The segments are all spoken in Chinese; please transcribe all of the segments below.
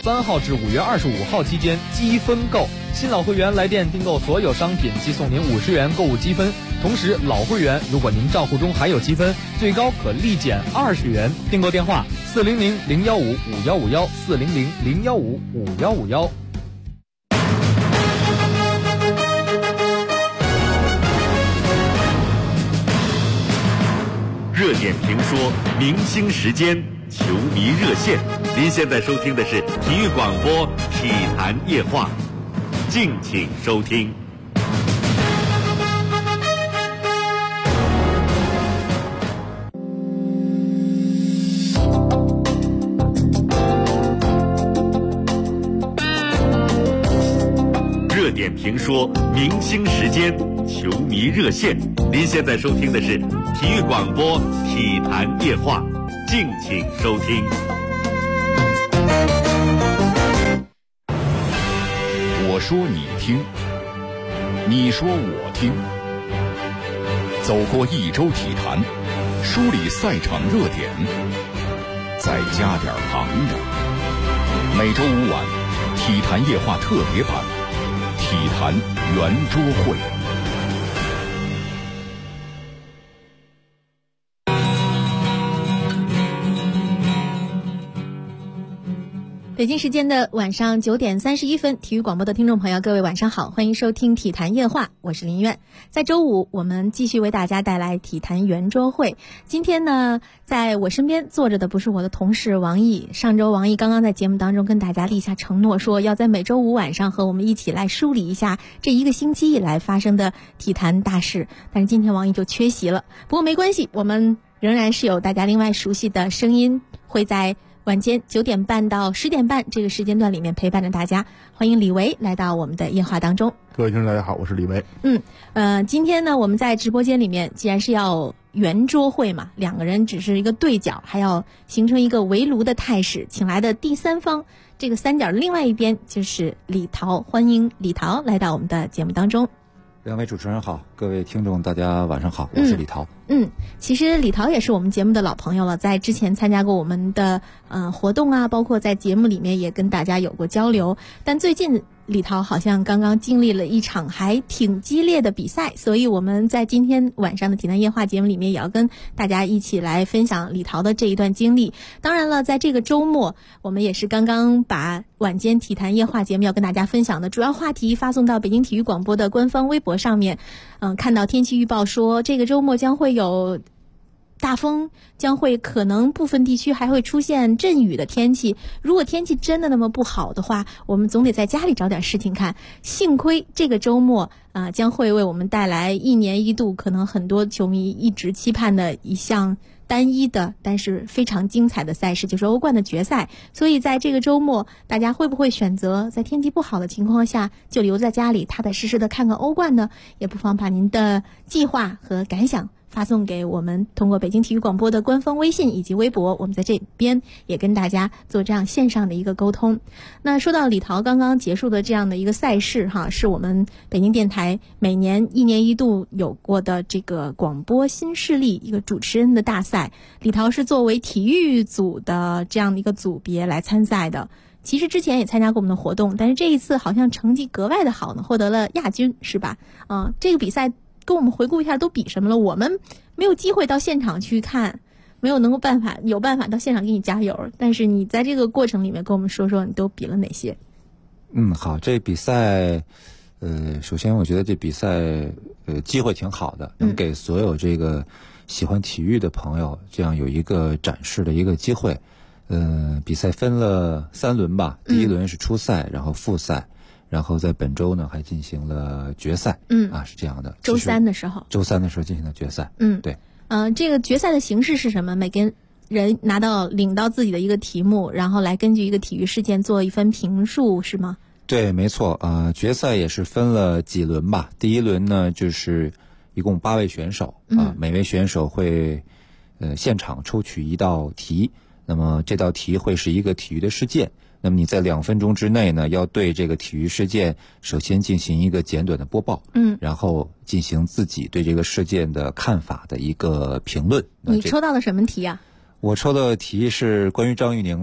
3号至5月25号期间积分购，新老会员来店订购所有商品即送您50元购物积分，同时老会员如果您账户中还有积分，最高可立减20元。订购电话400-015-5151 400-015-5151。 热点评说，明星时间，球迷热线。您现在收听的是体育广播体坛夜话，敬请收听。热点评说，明星时间，球迷热线。您现在收听的是体育广播体坛夜话，敬请收听。 我说你听，你说我听。走过一周体坛，梳理赛场热点，再加点旁的。每周5晚，体坛夜话特别版，体坛圆桌会。 北京时间的晚上9点31分，体育广播的听众朋友，各位晚上好，欢迎收听体坛夜话，我是林苑。在周五，我们继续为大家带来体坛圆桌会。今天呢，在我身边坐着的不是我的同事王毅。上周王毅刚刚在节目当中跟大家立下承诺，说要在每周五晚上和我们一起来梳理一下这一个星期以来发生的体坛大事。但是今天王毅就缺席了，不过没关系，我们仍然是有大家另外熟悉的声音，会在晚间9点半到10点半这个时间段里面陪伴着大家。欢迎李维来到我们的夜话当中。 各位听众大家好，我是李维。 今天呢，我们在直播间里面既然是要圆桌会嘛，两个人只是一个对角，还要形成一个围炉的态势，请来的第三方，这个三角的另外一边就是李涛。欢迎李涛来到我们的节目当中。 两位主持人好，各位听众大家晚上好，我是李涛。 其实李涛也是我们节目的老朋友了，在之前参加过我们的活动啊，包括在节目里面也跟大家有过交流。但最近李涛好像刚刚经历了一场还挺激烈的比赛，所以我们在今天晚上的体坛夜话节目里面也要跟大家一起来分享李涛的这一段经历。当然了，在这个周末，我们也是刚刚把晚间体坛夜话节目要跟大家分享的主要话题发送到北京体育广播的官方微博上面。看到天气预报说这个周末将会有大风，将会可能部分地区还会出现阵雨的天气。如果天气真的那么不好的话，我们总得在家里找点事情看。幸亏这个周末将会为我们带来1年1度可能很多球迷一直期盼的一项单一的但是非常精彩的赛事，就是欧冠的决赛。所以在这个周末，大家会不会选择在天气不好的情况下就留在家里踏踏实实的看看欧冠呢？也不妨把您的计划和感想发送给我们，通过北京体育广播的官方微信以及微博，我们在这边也跟大家做这样线上的一个沟通。那说到李涛刚刚结束的这样的一个赛事是我们北京电台每年1年1度有过的这个广播新势力一个主持人的大赛。李涛是作为体育组的这样的一个组别来参赛的。其实之前也参加过我们的活动，但是这一次好像成绩格外的好呢，获得了亚军，是吧？这个比赛跟我们回顾一下都比什么了？我们没有机会到现场去看，没有有办法到现场给你加油，但是你在这个过程里面跟我们说说你都比了哪些。 好，这比赛首先我觉得这比赛机会挺好的，能给所有这个喜欢体育的朋友这样有一个展示的一个机会。比赛分了3轮吧，第一轮是初赛，然后复赛，然后在本周呢还进行了决赛。是这样的。周三的时候进行的决赛。对。 这个决赛的形式是什么？每个人领到自己的一个题目，然后来根据一个体育事件做一番评述，是吗？ 对，没错。决赛也是分了几轮吧。第一轮呢就是一共8位选手每位选手会现场抽取一道题。那么这道题会是一个体育的事件，那么你在2分钟之内呢，要对这个体育事件首先进行一个简短的播报，然后进行自己对这个事件的看法的一个评论。 你抽到了什么题啊？ 我抽的题是关于张玉宁的。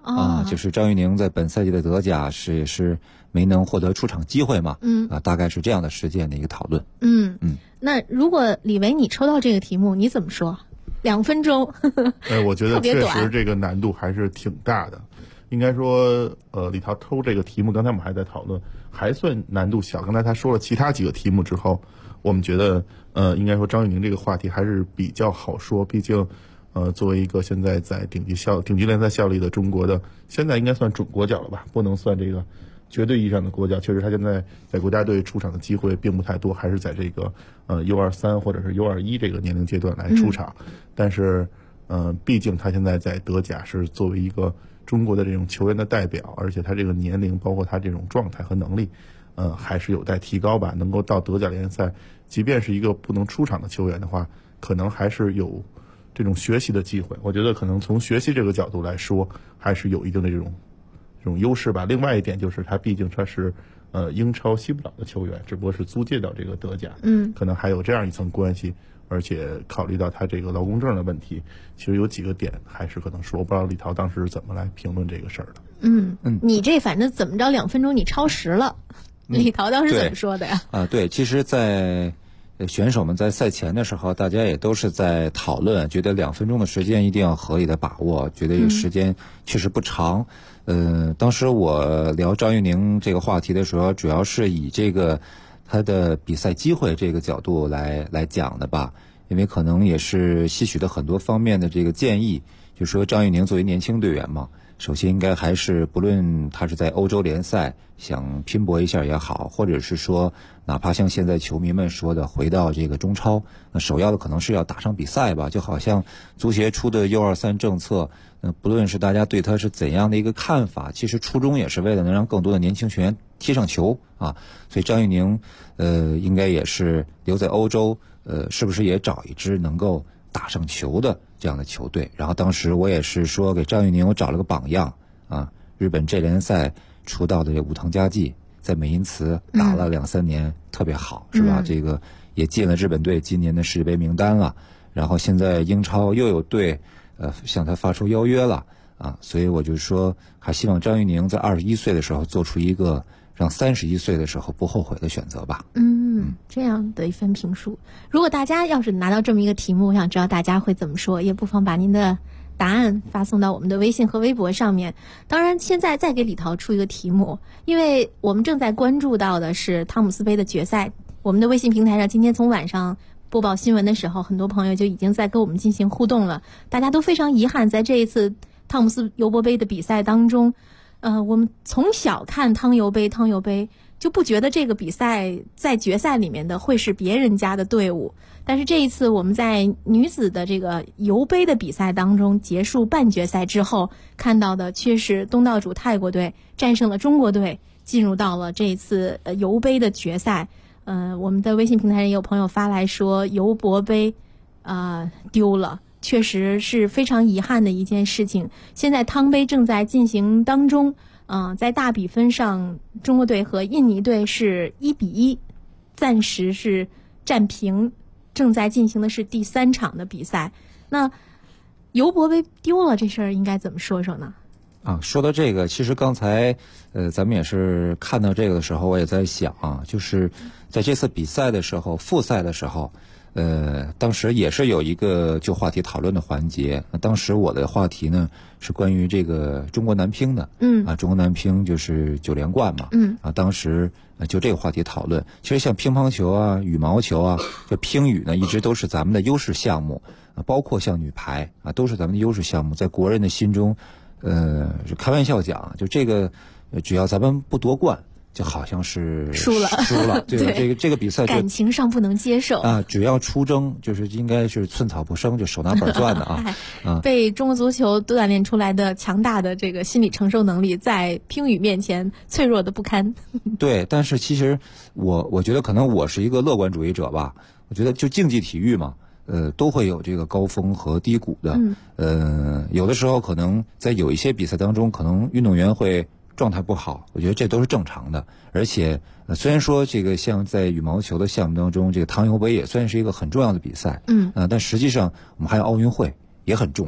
就是张玉宁在本赛季的德甲也是没能获得出场机会嘛，大概是这样的事件的一个讨论。 那如果李维你抽到这个题目，你怎么说？2分钟， 我觉得确实这个难度还是挺大的。应该说，李涛抽这个题目，刚才我们还在讨论，还算难度小。刚才他说了其他几个题目之后，我们觉得，应该说张玉宁这个话题还是比较好说。毕竟，作为一个现在在顶级联赛效力的中国的，现在应该算准国脚了吧？不能算这个绝对意义上的国脚。确实，他现在在国家队出场的机会并不太多，还是在这个U23或者是U21这个年龄阶段来出场。但是，毕竟他现在在德甲是作为一个中国的这种球员的代表，而且他这个年龄，包括他这种状态和能力，还是有待提高吧。能够到德甲联赛，即便是一个不能出场的球员的话，可能还是有这种学习的机会。我觉得可能从学习这个角度来说，还是有一定的这种优势吧。另外一点就是他毕竟他是英超西布朗的球员，只不过是租借到这个德甲，可能还有这样一层关系。而且考虑到他这个劳工证的问题，其实有几个点还是可能说，我不知道李涛当时怎么来评论这个事儿的。 你这反正怎么着2分钟你超时了，李涛当时怎么说的呀？ 对，其实在选手们在赛前的时候，大家也都是在讨论，觉得2分钟的时间一定要合理的把握，觉得这个时间确实不长。当时我聊张玉宁这个话题的时候，主要是以这个他的比赛机会这个角度来讲的吧，因为可能也是吸取了很多方面的这个建议，就说张玉宁作为年轻队员嘛，首先应该还是不论他是在欧洲联赛想拼搏一下也好，或者是说哪怕像现在球迷们说的回到这个中超，那首要的可能是要打上比赛吧。就好像足协出的 U23 政策，不论是大家对他是怎样的一个看法，其实初衷也是为了能让更多的年轻球员踢上球啊。所以张玉宁应该也是留在欧洲，是不是也找一支能够打上球的这样的球队。然后当时我也是说给张玉宁我找了个榜样啊，日本这联赛出道的武藤佳纪，在美因茨打了2-3年，特别好，是吧？这个也进了日本队今年的世界杯名单了。然后现在英超又有队向他发出邀约了啊，所以我就说还希望张玉宁在21岁的时候做出一个让31岁的时候不后悔的选择吧。 这样的一份评述，如果大家要是拿到这么一个题目，我想知道大家会怎么说，也不妨把您的答案发送到我们的微信和微博上面。当然现在再给李涛出一个题目，因为我们正在关注到的是汤姆斯杯的决赛，我们的微信平台上今天从晚上播报新闻的时候，很多朋友就已经在跟我们进行互动了。大家都非常遗憾，在这一次汤姆斯尤伯杯的比赛当中，我们从小看汤尤杯就不觉得这个比赛在决赛里面的会是别人家的队伍。但是这一次我们在女子的这个尤杯的比赛当中结束半决赛之后，看到的却是东道主泰国队战胜了中国队，进入到了这一次尤杯的决赛。我们的微信平台上也有朋友发来说尤伯杯丢了，确实是非常遗憾的一件事情。现在汤杯正在进行当中，在大比分上中国队和印尼队是1-1，暂时是战平，正在进行的是第3场的比赛。那尤伯杯丢了这事儿应该怎么说说呢？ 说到这个，其实刚才咱们也是看到这个的时候，我也在想就是在这次比赛的时候，复赛的时候，当时也是有一个就话题讨论的环节。当时我的话题呢是关于这个中国男乒的，中国男乒就是9连冠嘛，当时就这个话题讨论。其实像乒乓球啊、羽毛球啊，这乒羽呢一直都是咱们的优势项目，包括像女排都是咱们的优势项目，在国人的心中。开玩笑讲，就这个，只要咱们不夺冠，就好像是输了。对，这个比赛感情上不能接受只要出征，就是应该是寸草不生，就手拿板攥的被中国足球锻炼出来的强大的这个心理承受能力，在乒羽面前脆弱的不堪。 对，但是其实我觉得可能我是一个乐观主义者吧。我觉得就竞技体育嘛。都会有这个高峰和低谷的。有的时候可能在有一些比赛当中，可能运动员会状态不好，我觉得这都是正常的。而且虽然说这个像在羽毛球的项目当中，这个汤尤杯也算是一个很重要的比赛，但实际上我们还有奥运会也很重要，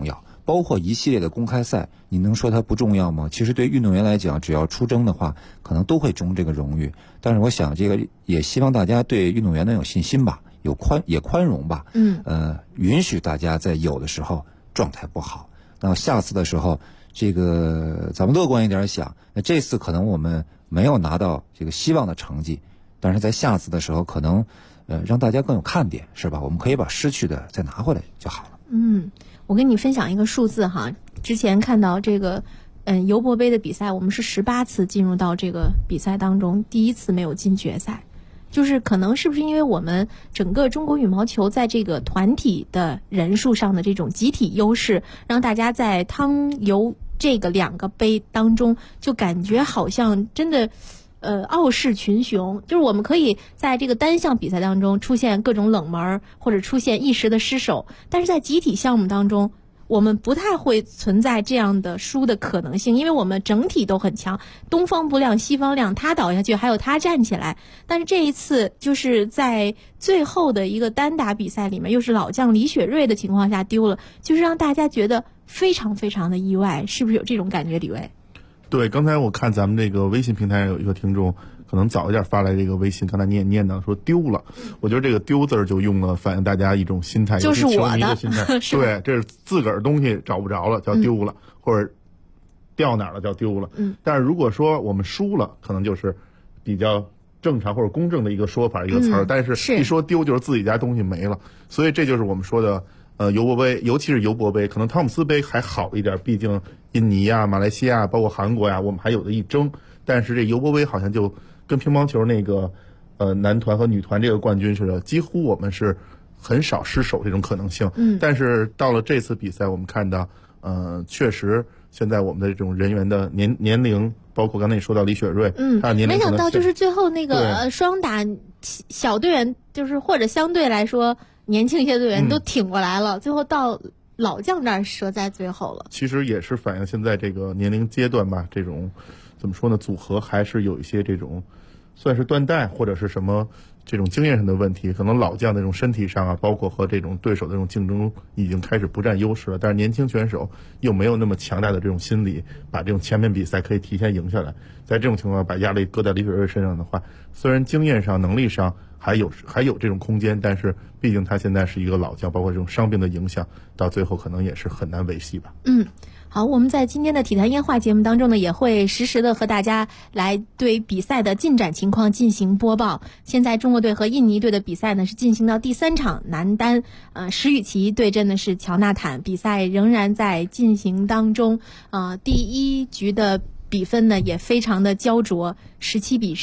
包括一系列的公开赛，你能说它不重要吗？其实对运动员来讲，只要出征的话，可能都会争这个荣誉。但是我想，这个也希望大家对运动员能有信心吧，也宽容吧。允许大家在有的时候状态不好，那下次的时候，这个咱们乐观一点想，那这次可能我们没有拿到这个希望的成绩，但是在下次的时候可能让大家更有看点，是吧？我们可以把失去的再拿回来就好了。 我跟你分享一个数字哈，之前看到这个尤伯杯的比赛，我们是18次进入到这个比赛当中，第一次没有进决赛。就是可能是不是因为我们整个中国羽毛球在这个团体的人数上的这种集体优势，让大家在汤尤这个2个杯当中就感觉好像真的傲视群雄，就是我们可以在这个单项比赛当中出现各种冷门或者出现一时的失手，但是在集体项目当中我们不太会存在这样的输的可能性，因为我们整体都很强，东方不亮西方亮，他倒下去还有他站起来。但是这一次就是在最后的一个单打比赛里面，又是老将李雪芮的情况下丢了，就是让大家觉得非常非常的意外，是不是有这种感觉，李卫？ 对，刚才我看咱们这个微信平台上有一个听众可能早一点发来这个微信，刚才你也念叨说丢了，我觉得这个丢字就用了反映大家一种心态， 就是我的心态对，这是自个儿东西找不着了叫丢了，或者掉哪儿了叫丢了。但是如果说我们输了，可能就是比较正常或者公正的一个说法一个词儿，但是一说丢就是自己家东西没了，所以这就是我们说的尤伯杯，尤其是尤伯杯，可能汤姆斯杯还好一点，毕竟印尼呀、马来西亚包括韩国呀，我们还有的一争。但是这尤伯杯好像就跟乒乓球那个男团和女团这个冠军似的，几乎我们是很少失手这种可能性。但是到了这次比赛，我们看到确实现在我们的这种人员的年龄，包括刚才你说到李雪芮，她的年龄没想到就是最后那个双打小队员，就是或者相对来说年轻一些队员都挺过来了，最后到老将这儿折在最后了。 其实也是反映现在这个年龄阶段吧，这种怎么说呢，组合还是有一些这种算是断代或者是什么这种经验上的问题，可能老将的这种身体上啊，包括和这种对手的这种竞争已经开始不占优势了，但是年轻选手又没有那么强大的这种心理，把这种前面比赛可以提前赢下来。在这种情况把压力搁在李雪芮身上的话，虽然经验上能力上还有这种空间，但是毕竟他现在是一个老将，包括这种伤病的影响，到最后可能也是很难维系吧。 好，我们在今天的体坛夜话节目当中呢，也会实时的和大家来对比赛的进展情况进行播报。现在中国队和印尼队的比赛呢是进行到第3场男单，石宇奇对阵的是乔纳坦，比赛仍然在进行当中。第1局的比分呢也非常的焦灼，17比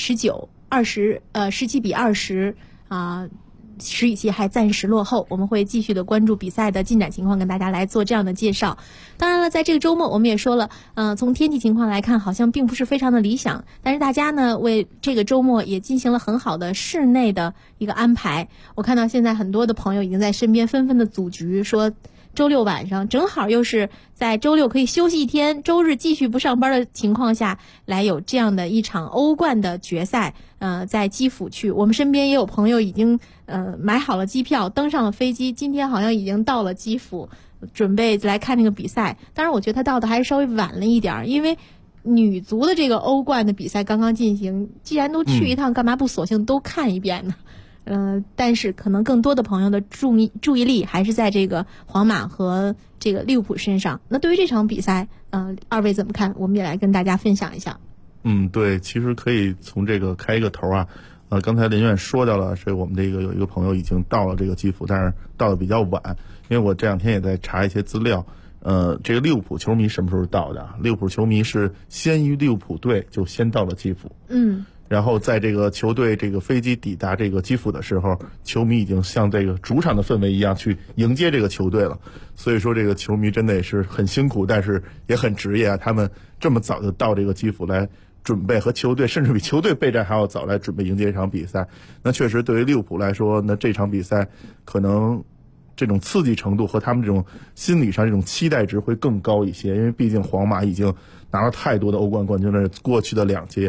19。17比20石宇奇还暂时落后，我们会继续的关注比赛的进展情况，跟大家来做这样的介绍。当然了，在这个周末我们也说了，从天气情况来看好像并不是非常的理想，但是大家呢为这个周末也进行了很好的室内的一个安排。我看到现在很多的朋友已经在身边纷纷的组局，说周六晚上正好又是在周六可以休息一天，周日继续不上班的情况下来有这样的一场欧冠的决赛，在基辅去。我们身边也有朋友已经买好了机票，登上了飞机，今天好像已经到了基辅，准备来看那个比赛。当然我觉得他到的还是稍微晚了一点，因为女足的这个欧冠的比赛刚刚进行，既然都去一趟，干嘛不索性都看一遍呢？但是可能更多的朋友的注意力还是在这个皇马和这个利物浦身上。那对于这场比赛，二位怎么看？我们也来跟大家分享一下。 对，其实可以从这个开一个头啊。刚才林院说到了，是我们这个有一个朋友已经到了这个基辅，但是到的比较晚，因为我这2天也在查一些资料。这个利物浦球迷什么时候到的？利物浦球迷是先于利物浦队就先到了基辅。然后在这个球队这个飞机抵达这个基辅的时候，球迷已经像这个主场的氛围一样去迎接这个球队了。所以说这个球迷真的也是很辛苦，但是也很职业啊。他们这么早就到这个基辅来准备和球队，甚至比球队备战还要早来准备迎接一场比赛。那确实对于利物浦来说，那这场比赛可能这种刺激程度和他们这种心理上这种期待值会更高一些，因为毕竟皇马已经拿了太多的欧冠冠军了，过去的2届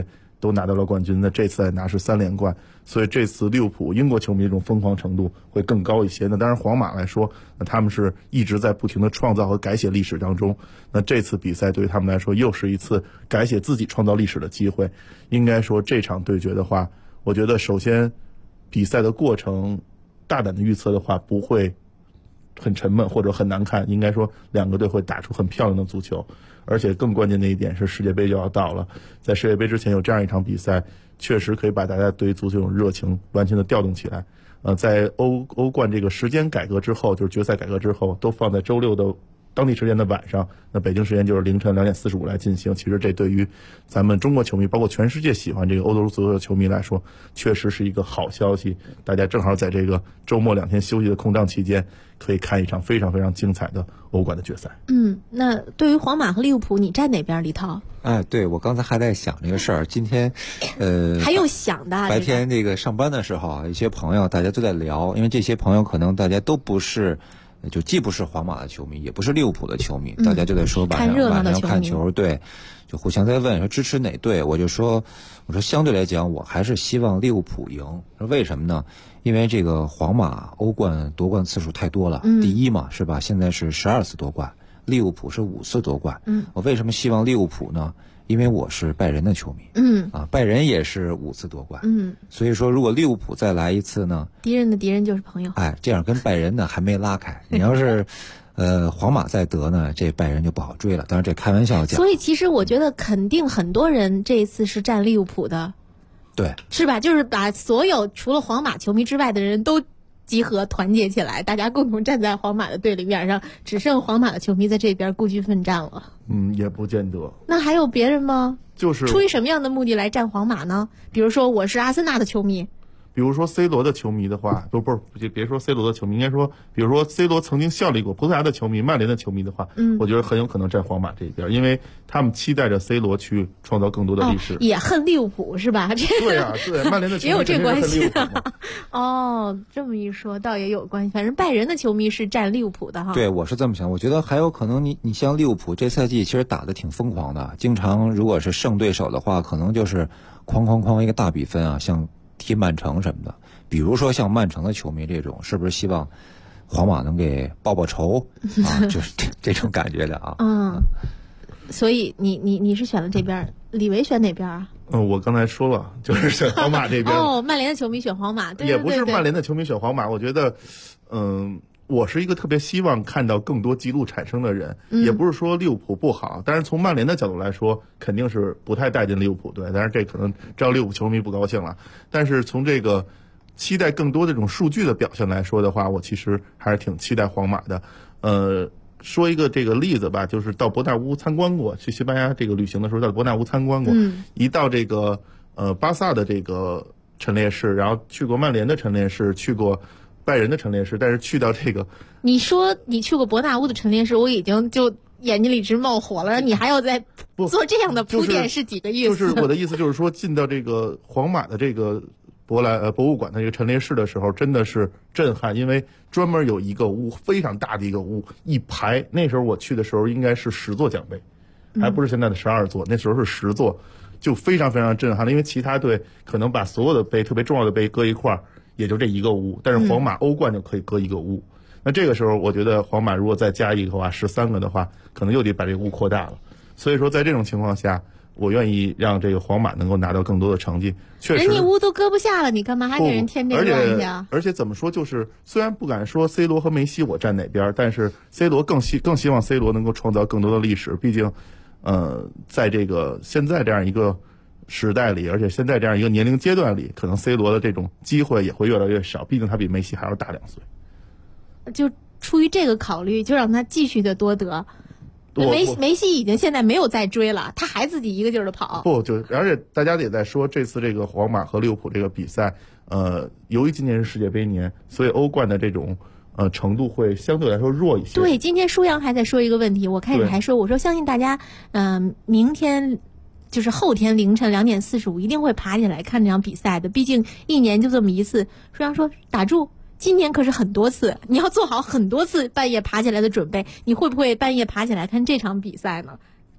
都拿到了冠军，那这次再拿是3连冠，所以这次利物浦英国球迷这种疯狂程度会更高一些。那当然皇马来说，那他们是一直在不停的创造和改写历史当中，那这次比赛对于他们来说又是一次改写自己创造历史的机会。应该说这场对决的话，我觉得首先比赛的过程大胆的预测的话不会很沉闷或者很难看，应该说两个队会打出很漂亮的足球。而且更关键的一点是世界杯就要到了，在世界杯之前有这样一场比赛，确实可以把大家对于足球这种热情完全的调动起来。在欧冠这个时间改革之后，就是决赛改革之后，都放在周6的当地时间的晚上，那北京时间就是凌晨2点45来进行。其实这对于咱们中国球迷，包括全世界喜欢这个欧洲足球的球迷来说，确实是一个好消息。大家正好在这个周末2天休息的空档期间，可以看一场非常非常精彩的欧冠的决赛。 那对于皇马和利物浦，你站哪边，李涛？ 对，我刚才还在想这个事儿。今天， 还有想的。 白天这个上班的时候啊，一些朋友大家都在聊，因为这些朋友可能大家都不是，就既不是皇马的球迷，也不是利物浦的球迷，大家就在说晚上看球，对，就互相在问说支持哪队。我说相对来讲，我还是希望利物浦赢。说为什么呢？因为这个皇马欧冠夺冠次数太多了，第一嘛，是吧？现在是12次夺冠。利物浦是5次夺冠。我为什么希望利物浦呢？因为我是拜仁的球迷。拜仁也是5次夺冠。所以说如果利物浦再来一次呢， 敌人的敌人就是朋友。 这样跟拜仁呢还没拉开。你要是皇马再得呢，这拜仁就不好追了。当然这开玩笑讲。 所以其实我觉得肯定很多人这一次是站利物浦的。 对。 是吧？就是把所有除了皇马球迷之外的人都集合团结起来，大家共同站在皇马的对立面上，只剩皇马的球迷在这边孤军奋战了。 也不见得。 那还有别人吗？ 就是出于什么样的目的来站皇马呢？比如说我是阿森纳的球迷， 比如说 C 罗的球迷的话，别说 C 罗的球迷，应该说，比如说 C 罗曾经效力过葡萄牙的球迷、曼联的球迷的话，我觉得很有可能站皇马这边，因为他们期待着 C 罗去创造更多的历史。 也恨利物浦是吧？ 对啊，对，曼联的球迷也有这关系。这么一说倒也有关系。反正拜仁的球迷是站利物浦的哈。 对，我是这么想。我觉得还有可能你像利物浦这赛季其实打得挺疯狂的，经常如果是胜对手的话，可能就是哐一个大比分啊，像踢曼城什么的。比如说像曼城的球迷这种，是不是希望皇马能给报仇啊？就是这种感觉的啊。 所以你是选了这边，李维选哪边啊？ 我刚才说了，就是选皇马这边。 曼联的球迷选皇马，对， 也不是曼联的球迷选皇马。我觉得，我是一个特别希望看到更多记录产生的人，也不是说利物浦不好，但是从曼联的角度来说，肯定是不太待见利物浦队，但是这可能让利物浦球迷不高兴了。但是从这个期待更多的这种数据的表现来说的话，我其实还是挺期待皇马的。说一个这个例子吧，就是到伯纳乌参观过，去西班牙这个旅行的时候到伯纳乌参观过，一到这个巴萨的这个陈列室，然后去过曼联的陈列室，去过拜仁的陈列室，但是去到这个， 你说你去过伯纳乌的陈列室，我已经就眼睛里直冒火了，你还要再做这样的铺垫，是几个意思？ 就是我的意思就是说，进到这个皇马的这个博物馆的这个陈列室的时候，真的是震撼，因为专门有一个屋，非常大的一个屋，一排。那时候我去的时候应该是10座奖杯，还不是现在的12座，那时候是10座，就非常非常震撼了。因为其他队可能把所有的杯，特别重要的杯搁一块儿，也就这一个屋，但是皇马欧冠就可以搁一个屋。那这个时候，我觉得皇马如果再加一个的话，13个的话，可能又得把这个屋扩大了。所以说，在这种情况下，我愿意让这个皇马能够拿到更多的成绩。确实， 人家屋都搁不下了，你干嘛还给人添这乱下？ 而且怎么说，就是虽然不敢说 C 罗和梅西我站哪边，但是 C 罗更希望 C 罗能够创造更多的历史。毕竟，在这个现在这样一个时代里，而且现在这样一个年龄阶段里，可能 C 罗的这种机会也会越来越少。毕竟他比梅西还要大2岁。 就出于这个考虑，就让他继续的多得。梅西已经现在没有再追了，他还自己一个劲儿的跑。 而且大家也在说，这次这个皇马和利物浦这个比赛，由于今年是世界杯年，所以欧冠的这种程度会相对来说弱一些。 对，今天舒阳还在说一个问题，我开始还说，我说相信大家，明天就是后天凌晨2点45一定会爬起来看这场比赛的，毕竟一年就这么一次。舒阳说打住。今年可是很多次，你要做好很多次半夜爬起来的准备。你会不会半夜爬起来看这场比赛呢？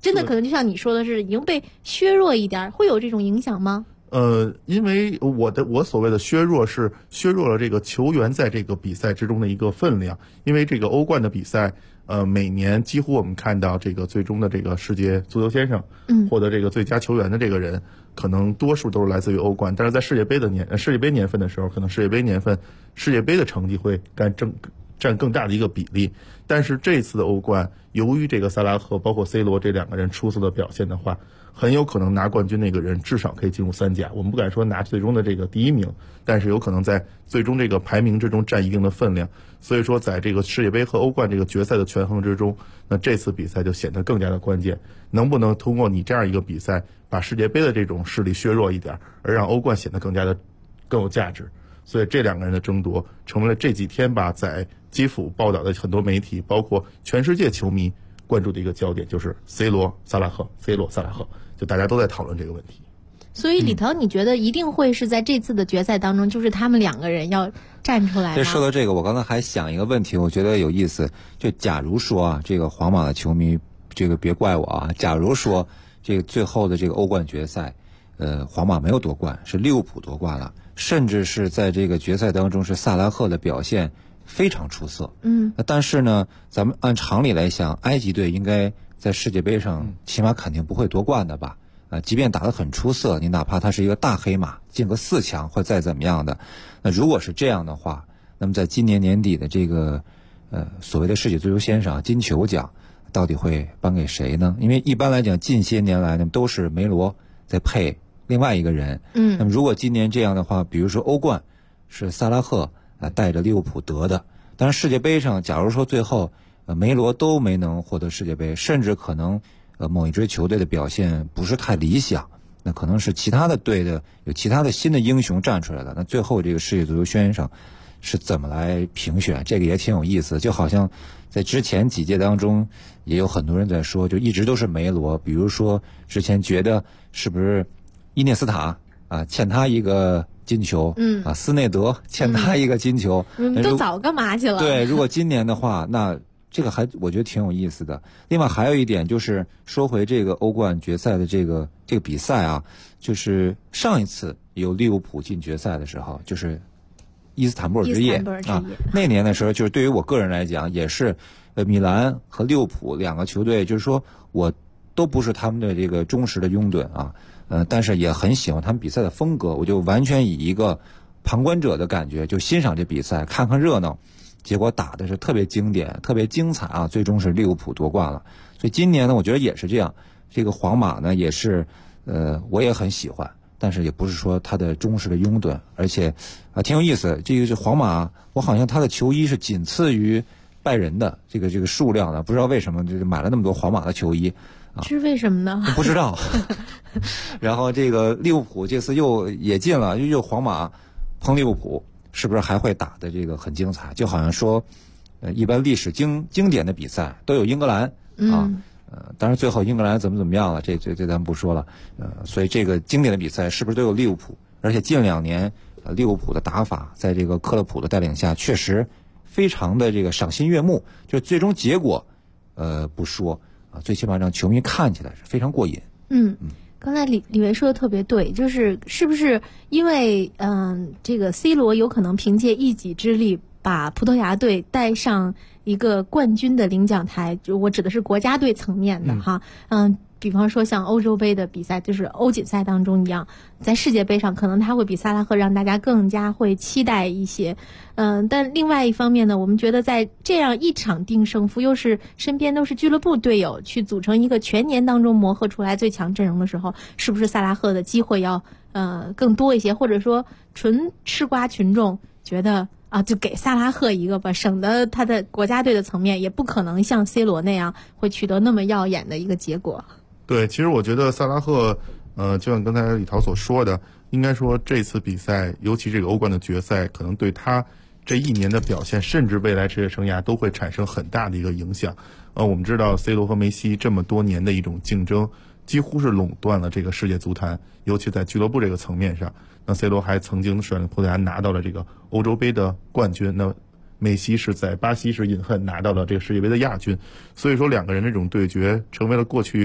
真的可能就像你说的是已经被削弱一点，会有这种影响吗？ 因为我所谓的削弱是削弱了这个球员在这个比赛之中的一个分量，因为这个欧冠的比赛，每年几乎我们看到这个最终的这个世界足球先生，获得这个最佳球员的这个人，可能多数都是来自于欧冠，但是在世界杯年份的时候，可能世界杯的成绩会占更大的一个比例。但是这次的欧冠，由于这个萨拉赫包括 C 罗这两个人出色的表现的话，很有可能拿冠军那个人至少可以进入3甲。我们不敢说拿最终的这个第1名，但是有可能在最终这个排名之中占一定的分量。所以说，在这个世界杯和欧冠这个决赛的权衡之中，那这次比赛就显得更加的关键。能不能通过你这样一个比赛，把世界杯的这种势力削弱一点，而让欧冠显得更有价值？所以这两个人的争夺成为了这几天吧，在基辅报道的很多媒体，包括全世界球迷关注的一个焦点，就是 C 罗、萨拉赫，就大家都在讨论这个问题。 所以李涛，你觉得一定会是在这次的决赛当中，就是他们两个人要站出来吗？ 说到这个，我刚才还想一个问题，我觉得有意思。就假如说啊，这个皇马的球迷，这个别怪我啊。假如说这个最后的这个欧冠决赛，皇马没有夺冠，是利物浦夺冠了，甚至是在这个决赛当中是萨拉赫的表现非常出色。但是呢，咱们按常理来想，埃及队应该在世界杯上起码肯定不会夺冠的吧？即便打得很出色，你哪怕他是一个大黑马，进个4强或再怎么样的，那如果是这样的话，那么在今年年底的这个所谓的世界足球先生金球奖，到底会颁给谁呢？因为一般来讲，近些年来呢都是梅罗在配另外一个人。那么如果今年这样的话，比如说欧冠是萨拉赫带着利物浦得的，但是世界杯上，假如说最后梅罗都没能获得世界杯，甚至可能某一支球队的表现不是太理想，那可能是其他的队的有其他的新的英雄站出来了，那最后这个世界足球先生是怎么来评选？这个也挺有意思。就好像在之前几届当中，也有很多人在说，就一直都是梅罗。比如说之前觉得是不是伊涅斯塔欠他一个金球，斯内德欠他一个金球， 都早干嘛去了？ 对，如果今年的话，那这个我觉得挺有意思的。另外还有一点就是说回这个欧冠决赛的这个比赛啊，就是上一次有利物浦进决赛的时候，就是伊斯坦布尔之夜啊，那年的时候，就是对于我个人来讲，也是米兰和利物浦两个球队，就是说我都不是他们的这个忠实的拥趸啊，但是也很喜欢他们比赛的风格，我就完全以一个旁观者的感觉就欣赏这比赛，看看热闹。结果打的是特别经典，特别精彩啊！最终是利物浦夺冠了。所以今年呢，我觉得也是这样。这个皇马呢，也是我也很喜欢，但是也不是说他的忠实的拥趸，而且挺有意思。这个是皇马，我好像他的球衣是仅次于拜仁的这个数量的，不知道为什么就是买了那么多皇马的球衣啊？ 是为什么呢？ 不知道。然后这个利物浦这次也进了，又皇马碰利物浦。是不是还会打的这个很精彩？就好像说，一般历史经典的比赛都有英格兰啊，当然最后英格兰怎么样了，这咱们不说了。所以这个经典的比赛是不是都有利物浦？而且近2年，利物浦的打法在这个克洛普的带领下，确实非常的这个赏心悦目。就最终结果，不说啊，最起码让球迷看起来是非常过瘾。 刚才李维说的特别对，是不是因为这个 C 罗有可能凭借一己之力把葡萄牙队带上一个冠军的领奖台？就我指的是国家队层面的哈，比方说像欧洲杯的比赛，就是欧锦赛当中一样，在世界杯上可能他会比萨拉赫让大家更加会期待一些。但另外一方面呢，我们觉得在这样一场定胜负，又是身边都是俱乐部队友，去组成一个全年当中磨合出来最强阵容的时候，是不是萨拉赫的机会要更多一些？或者说纯吃瓜群众觉得就给萨拉赫一个吧，省得他的国家队的层面也不可能像 C 罗那样会取得那么耀眼的一个结果。 对，其实我觉得萨拉赫，就像刚才李涛所说的，应该说这次比赛，尤其这个欧冠的决赛，可能对他这一年的表现，甚至未来职业生涯都会产生很大的一个影响。我们知道 C 罗和梅西这么多年的一种竞争，几乎是垄断了这个世界足坛，尤其在俱乐部这个层面上。那 C 罗还曾经率领葡萄牙拿到了这个欧洲杯的冠军，那梅西是在巴西是隐恨拿到了这个世界杯的亚军。所以说两个人这种对决成为了过去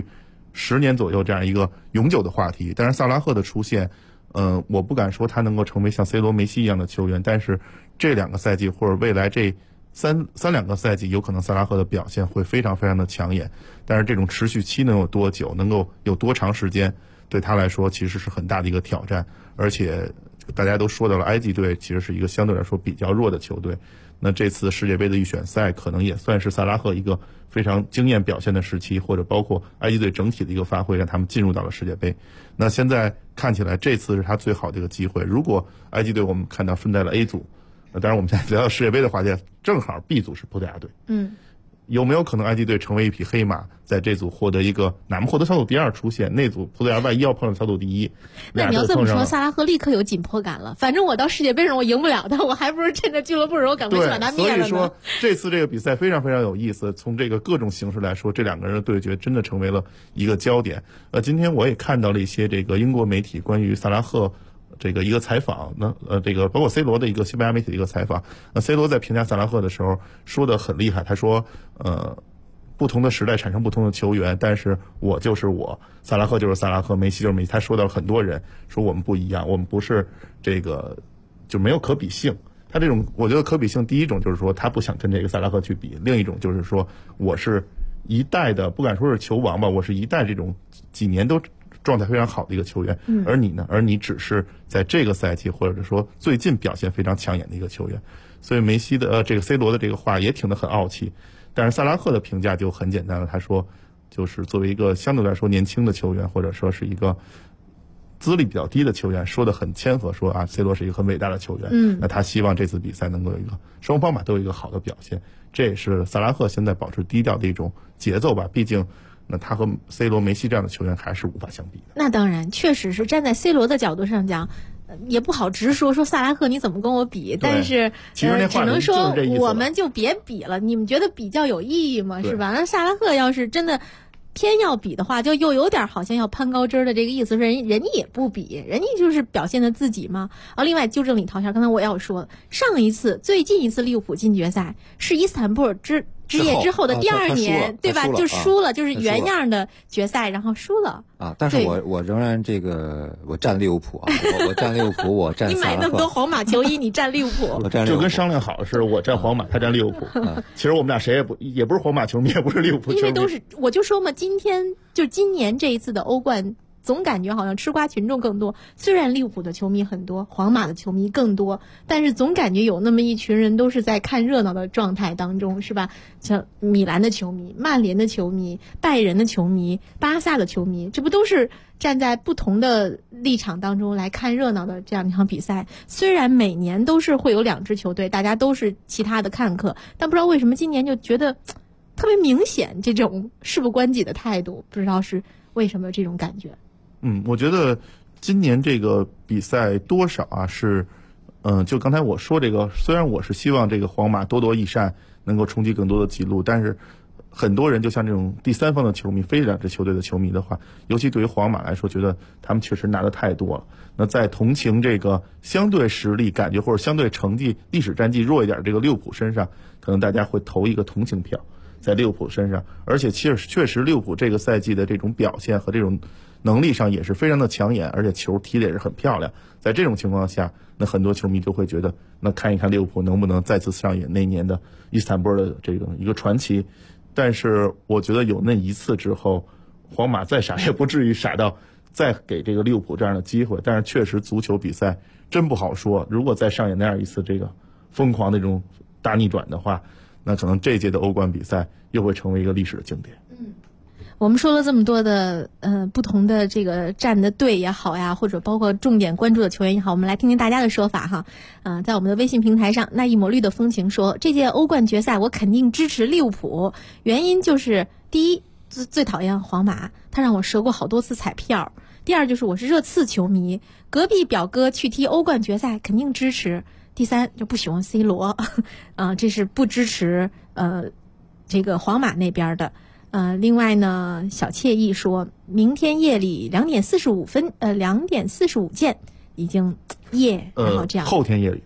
10年左右这样一个永久的话题。但是萨拉赫的出现，我不敢说他能够成为像 C 罗、梅西一样的球员，但是这2个赛季或者未来这三两个赛季，有可能萨拉赫的表现会非常非常的抢眼。但是这种持续期能有多久，能够有多长时间，对他来说其实是很大的一个挑战。而且大家都说到了，埃及队其实是一个相对来说比较弱的球队。那这次世界杯的预选赛可能也算是萨拉赫一个非常惊艳表现的时期，或者包括埃及队整体的一个发挥，让他们进入到了世界杯。那现在看起来这次是他最好的一个机会。如果埃及队我们看到分在了 A 组，当然我们现在聊到世界杯的话题，正好 B 组是葡萄牙队。有没有可能埃及队成为一匹黑马，在这组获得一个哪怕获得小组第2出现，那组葡萄牙万一要碰上小组第1， 那你要这么说，萨拉赫立刻有紧迫感了。反正我到世界杯上我赢不了他，我还不如趁着俱乐部时候赶快去把他灭了呢。 所以说这次这个比赛非常非常有意思，从这个各种形式来说，这2个人的对决真的成为了一个焦点。今天我也看到了一些这个英国媒体关于萨拉赫这个一个采访，这个包括 C 罗的一个西班牙媒体的一个采访。C 罗在评价萨拉赫的时候说的很厉害，他说不同的时代产生不同的球员，但是我就是我，萨拉赫就是萨拉赫，梅西就是梅西。他说到了很多人，说我们不一样，我们不是这个就没有可比性。他这种我觉得可比性，第一种就是说他不想跟这个萨拉赫去比，另一种就是说我是一代的，不敢说是球王吧，我是一代这种几年都状态非常好的一个球员，而你呢？而你只是在这个赛季或者说最近表现非常抢眼的一个球员。所以梅西的这个 C 罗的这个话也挺得很傲气。但是萨拉赫的评价就很简单了，他说就是作为一个相对来说年轻的球员，或者说是一个资历比较低的球员，说的很谦和，说啊 C 罗是一个很伟大的球员。那他希望这次比赛能够有一个双方吧都有一个好的表现，这也是萨拉赫现在保持低调的一种节奏吧。毕竟那他和 C 罗、梅西这样的球员还是无法相比的。 那当然，确实是站在 C 罗的角度上讲，也不好直说萨拉赫你怎么跟我比，但是其实只能说我们就别比了。你们觉得比较有意义吗？是吧？那萨拉赫要是真的偏要比的话，就又有点好像要攀高枝的这个意思，是人家也不比，人家就是表现的自己嘛。另外纠正李涛一下，刚才我要说，最近一次利物浦进决赛是伊斯坦布尔之夜之后的第2年，对吧？就输了，就是原样的决赛，然后输了啊。但是我仍然我站利物浦啊，我站利物浦，我站萨拉赫。 你买那么多皇马球衣，你站利物浦， 我站利物浦， 就跟商量好是我站皇马，他站利物浦。其实我们俩谁也不是皇马球迷，也不是利物浦球迷， 因为都是我就说嘛，今年这一次的欧冠。总感觉好像吃瓜群众更多，虽然利物浦的球迷很多，皇马的球迷更多，但是总感觉有那么一群人都是在看热闹的状态当中，是吧？像米兰的球迷、曼联的球迷、拜仁的球迷、巴萨的球迷，这不都是站在不同的立场当中来看热闹的这样一场比赛？虽然每年都是会有2支球队，大家都是其他的看客，但不知道为什么今年就觉得特别明显这种事不关己的态度，不知道是为什么这种感觉。 我觉得今年这个比赛多少啊是，就刚才我说这个，虽然我是希望这个皇马多多益善，能够冲击更多的记录，但是很多人就像这种第三方的球迷，非2支球队的球迷的话，尤其对于皇马来说，觉得他们确实拿的太多了。那在同情这个相对实力感觉或者相对成绩历史战绩弱一点这个利物浦身上，可能大家会投一个同情票在利物浦身上。而且确实利物浦这个赛季的这种表现和这种能力上也是非常的抢眼，而且球踢得也是很漂亮。在这种情况下，那很多球迷就会觉得，那看一看利物浦能不能再次上演那年的伊斯坦布尔的这个一个传奇。但是我觉得有那一次之后，皇马再傻也不至于傻到再给这个利物浦这样的机会。但是确实足球比赛真不好说，如果再上演那样一次这个疯狂的这种大逆转的话，那可能这届的欧冠比赛又会成为一个历史的经典。 我们说了这么多的不同的这个站的队也好呀，或者包括重点关注的球员也好，我们来听听大家的说法哈。在我们的微信平台上，那一抹绿的风情说，这届欧冠决赛我肯定支持利物浦，原因就是第一，最讨厌皇马，他让我折过好多次彩票；第二就是我是热刺球迷，隔壁表哥去踢欧冠决赛肯定支持；第三就不喜欢 C 罗，这是不支持这个皇马那边的。另外呢，小惬意说，明天夜里2点45见，已经然后这样。 后天夜里。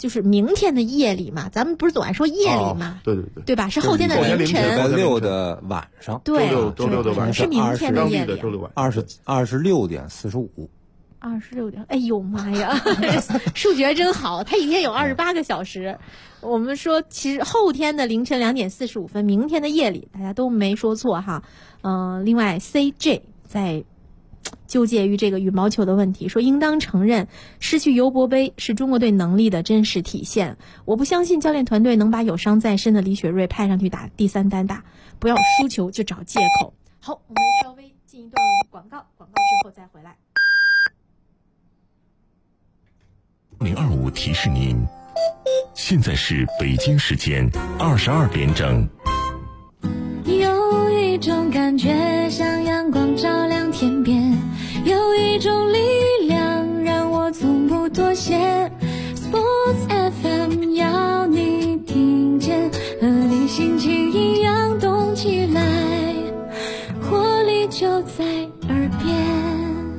就是明天的夜里嘛，咱们不是总爱说夜里嘛？ 对， 对吧？是后天的凌晨， 周六的晚上， 对， 周六的晚上是明天的夜里 ，26点45。 26点，哎呦妈呀，数学真好，他一天有28个小时。我们说，其实后天的凌晨2点45分，明天的夜里，大家都没说错哈。另外 CJ 在纠结于这个羽毛球的问题，说应当承认失去尤伯杯是中国队能力的真实体现。我不相信教练团队能把有伤在身的李雪芮派上去打第3单打，不要输球就找借口。好，我们稍微进一段广告，广告之后再回来。 025提示您，现在是北京时间22点整。 有一种感觉像阳光照亮天边，有一种力量让我从不妥协。 Sports FM 要你听见，和你心情一样动起来，活力就在耳边。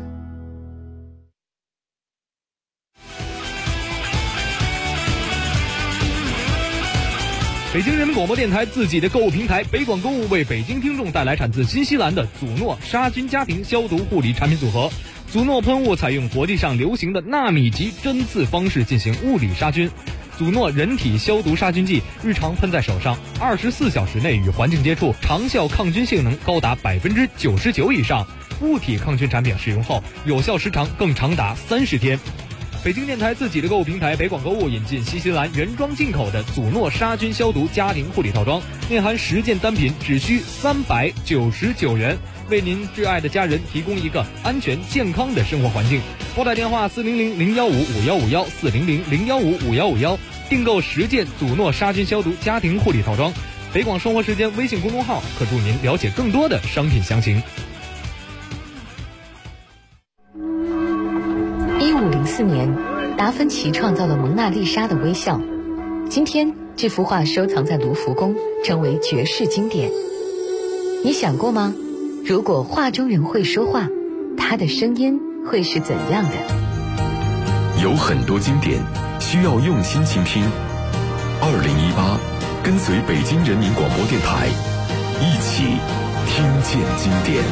北京人民广播电台自己的购物平台北广购物为北京听众带来产自新西兰的祖诺杀菌家庭消毒护理产品组合。祖诺喷雾采用国际上流行的纳米级针刺方式进行物理杀菌。祖诺人体消毒杀菌剂日常喷在手上，24小时内与环境接触，长效抗菌性能高达99%以上。物体抗菌产品使用后，有效时长更长达30天。北京电台自己的购物平台北广购物引进新西兰原装进口的祖诺杀菌消毒家庭护理套装，内含10件单品，只需399元，为您挚爱的家人提供一个安全健康的生活环境。拨打电话400-015-5151 400-015-5151，订购10件祖诺杀菌消毒家庭护理套装。北广生活时间微信公众号可助您了解更多的商品详情。 1504年，达芬奇创造了蒙娜丽莎的微笑。今天，这幅画收藏在卢浮宫，成为绝世经典。你想过吗？如果画中人会说话，他的声音会是怎样的？ 有很多经典需要用心倾听。2018，跟随北京人民广播电台，一起听见经典。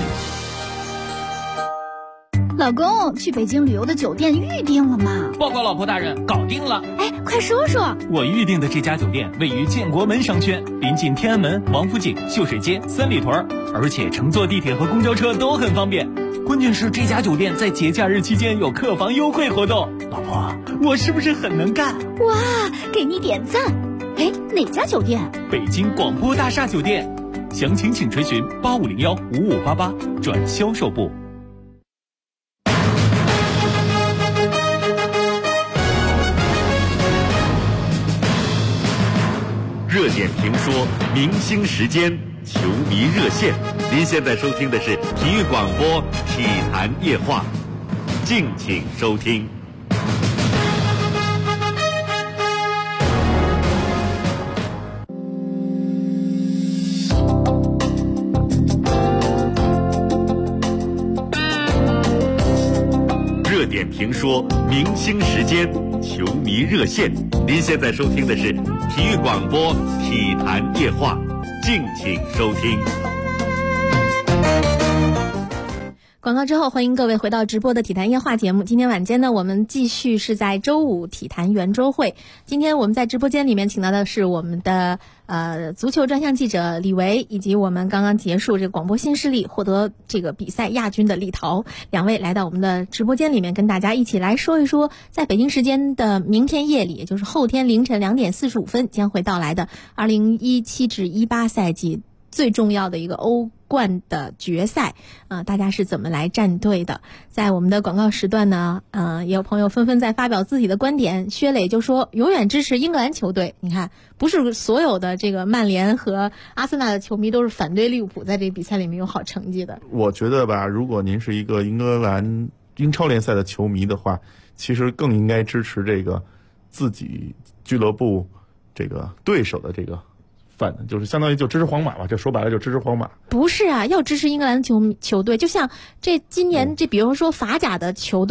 老公，去北京旅游的酒店预定了吗？ 报告老婆大人，搞定了。 哎，快说说。 我预定的这家酒店位于建国门商圈，临近天安门、王府井、秀水街、三里屯，而且乘坐地铁和公交车都很方便。关键是这家酒店在节假日期间有客房优惠活动。老婆，我是不是很能干？ 哇，给你点赞。哎，哪家酒店？ 北京广播大厦酒店。详情请垂询8501-5588转销售部。 热点评说，明星时间，球迷热线。您现在收听的是体育广播体坛夜话，敬请收听。热点评说，明星时间，球迷热线。您现在收听的是体育广播体坛夜话，敬请收听。 广告之后，欢迎各位回到直播的体坛夜话节目。今天晚间呢，我们继续是在周五体坛圆桌会。今天我们在直播间里面请到的是我们的足球专项记者李维，以及我们刚刚结束这个广播新势力获得这个比赛亚军的李桃，两位来到我们的直播间里面，跟大家一起来说一说，在北京时间的明天夜里，也就是后天凌晨2点45分将会到来的2017至18赛季最重要的一个欧冠的决赛，大家是怎么来站队的？在我们的广告时段呢，也有朋友纷纷在发表自己的观点。薛磊就说永远支持英格兰球队。你看，不是所有的这个曼联和阿森纳的球迷都是反对利物浦在这个比赛里面有好成绩的。 我觉得吧，如果您是一个英格兰英超联赛的球迷的话，其实更应该支持这个自己俱乐部这个对手的这个。就是相当于就支持皇马吧，这说白了就支持皇马。 不是啊，要支持英格兰球队，就像这今年这比如说法甲的球队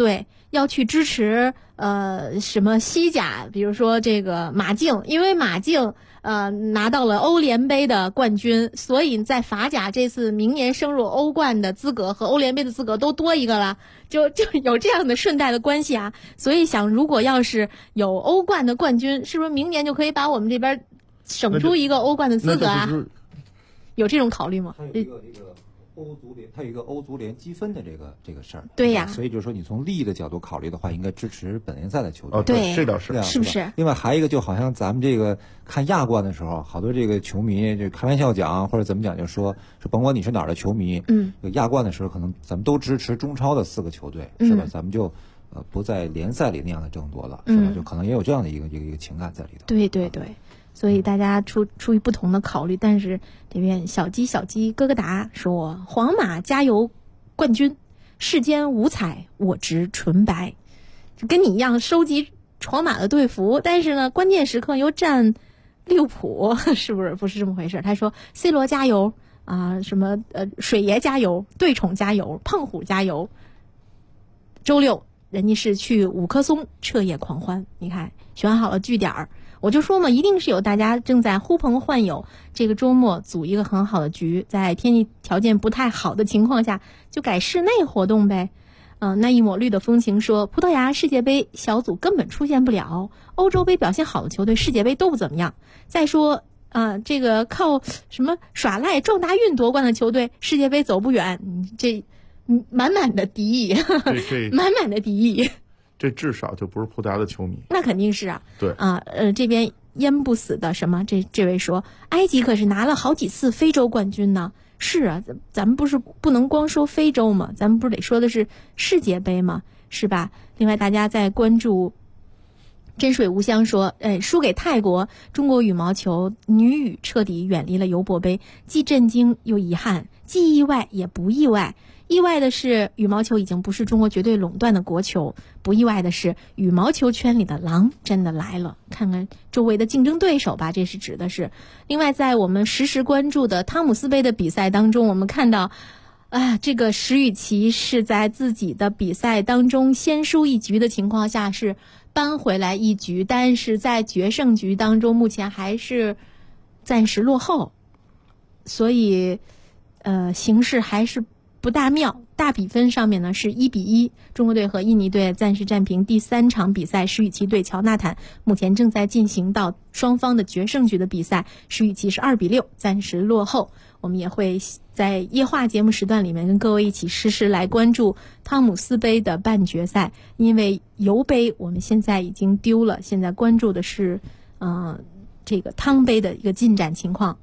要去支持什么西甲，比如说这个马竞，因为马竞拿到了欧联杯的冠军，所以在法甲这次明年升入欧冠的资格和欧联杯的资格都多一个了，就有这样的顺带的关系啊。所以想，如果要是有欧冠的冠军，是不是明年就可以把我们这边省出一个欧冠的资格啊？有这种考虑吗？ 欧足联，它有一个欧足联积分的这个事儿， 对呀， 所以就是说你从利益的角度考虑的话，应该支持本联赛的球队。 哦，对，这倒是， 是不是？ 另外还有一个，就好像咱们这个看亚冠的时候，好多这个球迷就开玩笑讲，或者怎么讲，就说甭管你是哪儿的球迷，亚冠的时候可能咱们都支持中超的4个球队，是吧？咱们就不在联赛里那样的争夺了，是吧？就可能也有这样的一个情感在里头。 对对对。所以大家出于不同的考虑，但是这边小鸡咯咯达说：“皇马加油，冠军！世间五彩，我执纯白。”跟你一样收集皇马的队服，但是呢，关键时刻又站利物浦，是不是？不是这么回事。他说 ：“C 罗加油啊，什么水爷加油，对宠加油，胖虎加油。”周六人家是去五棵松彻夜狂欢，你看选好了据点儿。我就说嘛，一定是有大家正在呼朋唤友，这个周末组一个很好的局，在天气条件不太好的情况下，就改室内活动呗。那一抹绿的风情说，葡萄牙世界杯小组根本出现不了，欧洲杯表现好的球队世界杯都不怎么样。再说这个靠什么耍赖撞大运夺冠的球队世界杯走不远，这满满的敌意，满满的敌意。 这至少就不是葡萄牙的球迷， 那肯定是啊。 对这边淹不死的什么？这位说，埃及可是拿了好几次非洲冠军呢。是啊，咱们不能光说非洲嘛，咱们不是得说的是世界杯嘛，是吧？另外，大家在关注真水无香说，输给泰国，中国羽毛球女羽彻底远离了尤伯杯，既震惊又遗憾，既意外也不意外。意外的是，羽毛球已经不是中国绝对垄断的国球；不意外的是，羽毛球圈里的狼真的来了。看看周围的竞争对手吧，这是指的是。另外，在我们实时关注的汤姆斯杯的比赛当中，我们看到，这个石宇奇是在自己的比赛当中先输一局的情况下是扳回来一局，但是在决胜局当中目前还是暂时落后，所以形势还是不大妙。大比分上面呢是1-1，中国队和印尼队暂时战平。第3场比赛，石宇奇对乔纳坦目前正在进行到双方的决胜局的比赛，石宇奇是2-6，暂时落后。我们也会在夜话节目时段里面跟各位一起实时来关注汤姆斯杯的半决赛，因为尤杯我们现在已经丢了，现在关注的是这个汤杯的一个进展情况。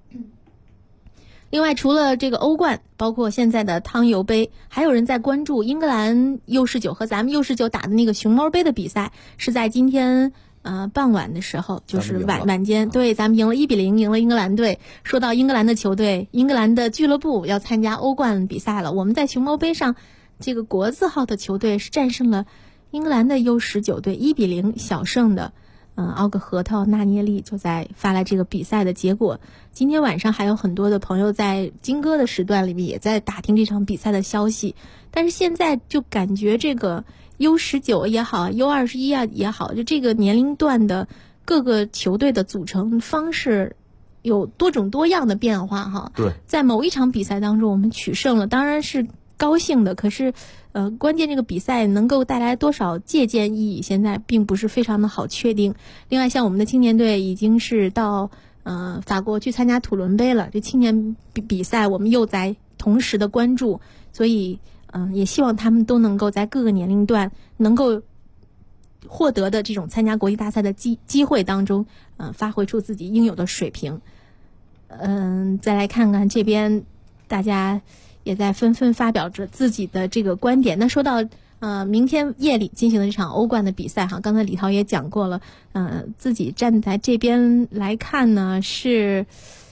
另外，除了这个欧冠，包括现在的汤尤杯，还有人在关注英格兰 U19 和咱们 U19 打的那个熊猫杯的比赛，是在今天傍晚的时候，就是晚间，对，咱们赢了1-0，赢了英格兰队。说到英格兰的球队，英格兰的俱乐部要参加欧冠比赛了。我们在熊猫杯上，这个国字号的球队是战胜了英格兰的 U19 队1-0小胜的。奥格核桃纳涅利就在发来这个比赛的结果。今天晚上还有很多的朋友在金歌的时段里面也在打听这场比赛的消息，但是现在就感觉这个 U19 也好 U21 也好，就这个年龄段的各个球队的组成方式有多种多样的变化哈。 对， 在某一场比赛当中我们取胜了，当然是高兴的，可是关键这个比赛能够带来多少借鉴意义，现在并不是非常的好确定。另外，像我们的青年队已经是到法国去参加土伦杯了，这青年比赛我们又在同时的关注，所以也希望他们都能够在各个年龄段能够获得的这种参加国际大赛的机会当中，发挥出自己应有的水平。再来看看这边大家也在纷纷发表着自己的这个观点。那说到明天夜里进行的这场欧冠的比赛哈，刚才李涛也讲过了，自己站在这边来看呢，是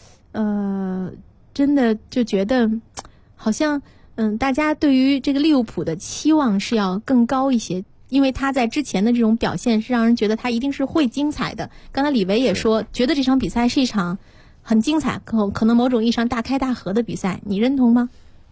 真的就觉得好像大家对于这个利物浦的期望是要更高一些，因为他在之前的这种表现是让人觉得他一定是会精彩的。刚才李维也说，觉得这场比赛是一场很精彩，可能某种意义上大开大合的比赛，你认同吗？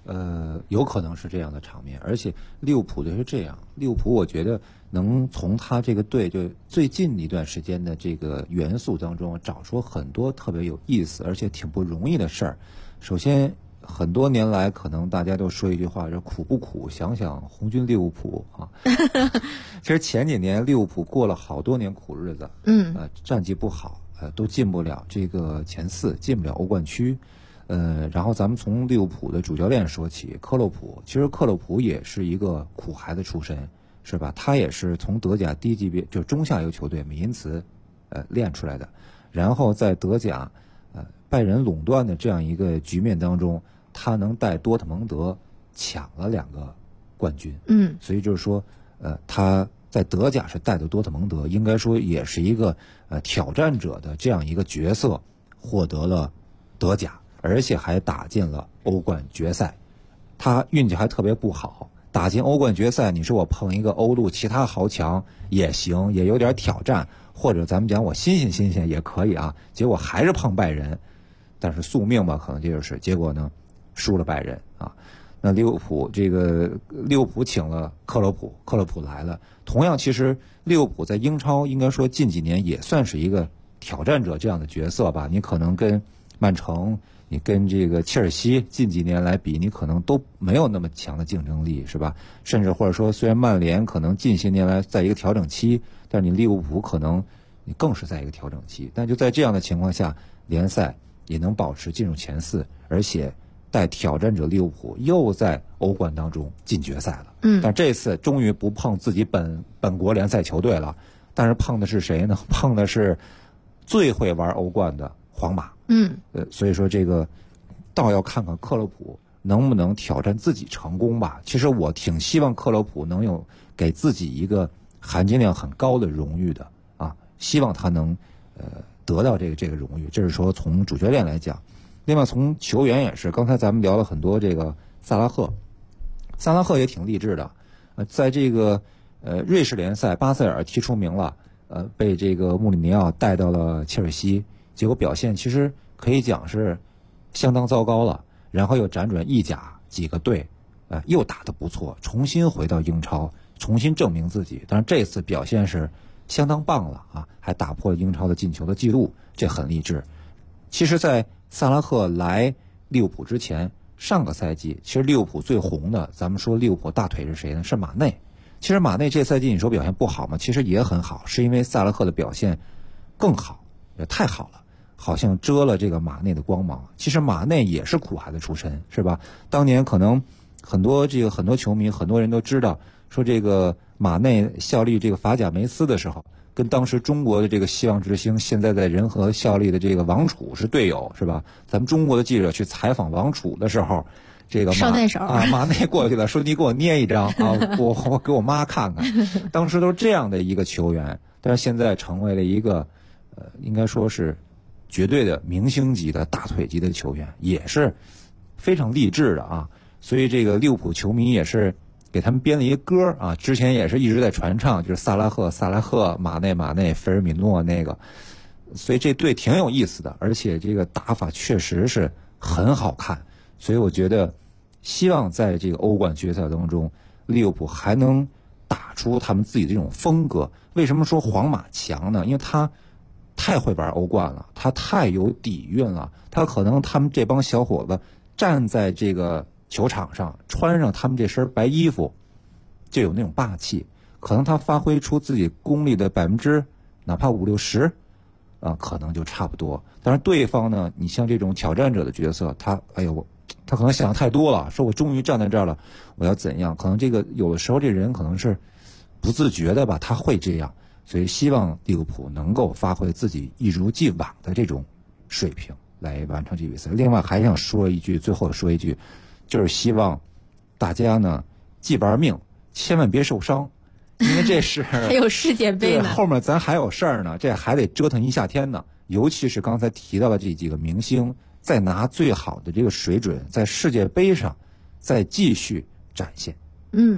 有可能是这样的场面，而且利物浦就是这样。利物浦我觉得能从他这个队就最近一段时间的这个元素当中找出很多特别有意思而且挺不容易的事儿。首先，很多年来可能大家都说一句话，说苦不苦？想想红军利物浦啊。其实前几年利物浦过了好多年苦日子，战绩不好，都进不了这个前4，进不了欧冠区。然后咱们从利物浦的主教练说起，克洛普。其实克洛普也是一个苦孩子出身，是吧？他也是从德甲低级别，就中下游球队美因茨，练出来的。然后在德甲，拜仁垄断的这样一个局面当中，他能带多特蒙德抢了2个冠军。所以就是说，他在德甲是带的多特蒙德，应该说也是一个挑战者的这样一个角色，获得了德甲。而且还打进了欧冠决赛，他运气还特别不好，打进欧冠决赛，你说我碰一个欧陆其他豪强也行，也有点挑战，或者咱们讲我新鲜也可以啊，结果还是碰拜仁，但是宿命吧，可能这就是结果呢，输了拜仁啊。那利物浦请了克洛普，克洛普来了，同样其实利物浦在英超应该说近几年也算是一个挑战者这样的角色吧，你可能跟曼城，你跟这个切尔西近几年来比，你可能都没有那么强的竞争力，是吧？甚至或者说，虽然曼联可能近些年来在一个调整期，但是你利物浦可能你更是在一个调整期。但就在这样的情况下，联赛也能保持进入前4，而且带挑战者利物浦又在欧冠当中进决赛了。但这次终于不碰自己本国联赛球队了，但是碰的是谁呢？碰的是最会玩欧冠的皇马。所以说这个倒要看看克洛普能不能挑战自己成功吧。其实我挺希望克洛普能有给自己一个含金量很高的荣誉的啊，希望他能得到这个荣誉。这是说从主教练来讲。另外从球员也是，刚才咱们聊了很多这个萨拉赫也挺励志的。在这个瑞士联赛，巴塞尔踢出名了，被这个穆里尼奥带到了切尔西。结果表现其实可以讲是相当糟糕了，然后又辗转意甲几个队，又打得不错，重新回到英超，重新证明自己。但是这次表现是相当棒了啊，还打破了英超的进球的记录，这很励志。其实，在萨拉赫来利物浦之前，上个赛季其实利物浦最红的，咱们说利物浦大腿是谁呢？是马内。其实马内这赛季你说表现不好吗？其实也很好，是因为萨拉赫的表现更好，也太好了。好像遮了这个马内的光芒。其实马内也是苦孩子出身，是吧？当年可能很多球迷，很多人都知道，说这个马内效力这个法甲梅斯的时候，跟当时中国的这个希望之星，现在在仁和效力的这个王楚是队友，是吧？咱们中国的记者去采访王楚的时候，这个马内过去了，说你给我捏一张啊，我给我妈看看。当时都是这样的一个球员，但是现在成为了一个应该说是绝对的明星级的大腿级的球员，也是非常励志的啊。所以这个利物浦球迷也是给他们编了一个歌啊，之前也是一直在传唱，就是萨拉赫，马内，菲尔米诺那个。所以这队挺有意思的，而且这个打法确实是很好看。所以我觉得，希望在这个欧冠决赛当中，利物浦还能打出他们自己的这种风格。为什么说皇马强呢？因为他太会玩欧冠了，他太有底蕴了。他可能他们这帮小伙子站在这个球场上，穿上他们这身白衣服，就有那种霸气。可能他发挥出自己功力的哪怕50-60%，可能就差不多。但是对方呢，你像这种挑战者的角色，他可能想太多了，说我终于站在这儿了，我要怎样？可能这个有的时候这人可能是不自觉的吧，他会这样。所以希望利物浦能够发挥自己一如既往的这种水平来完成这比赛。另外还想最后说一句，就是希望大家呢既玩命，千万别受伤，因为这是还有世界杯呢， 后面咱还有事儿呢，这还得折腾一夏天呢。尤其是刚才提到的这几个明星，再拿最好的这个水准，在世界杯上再继续展现。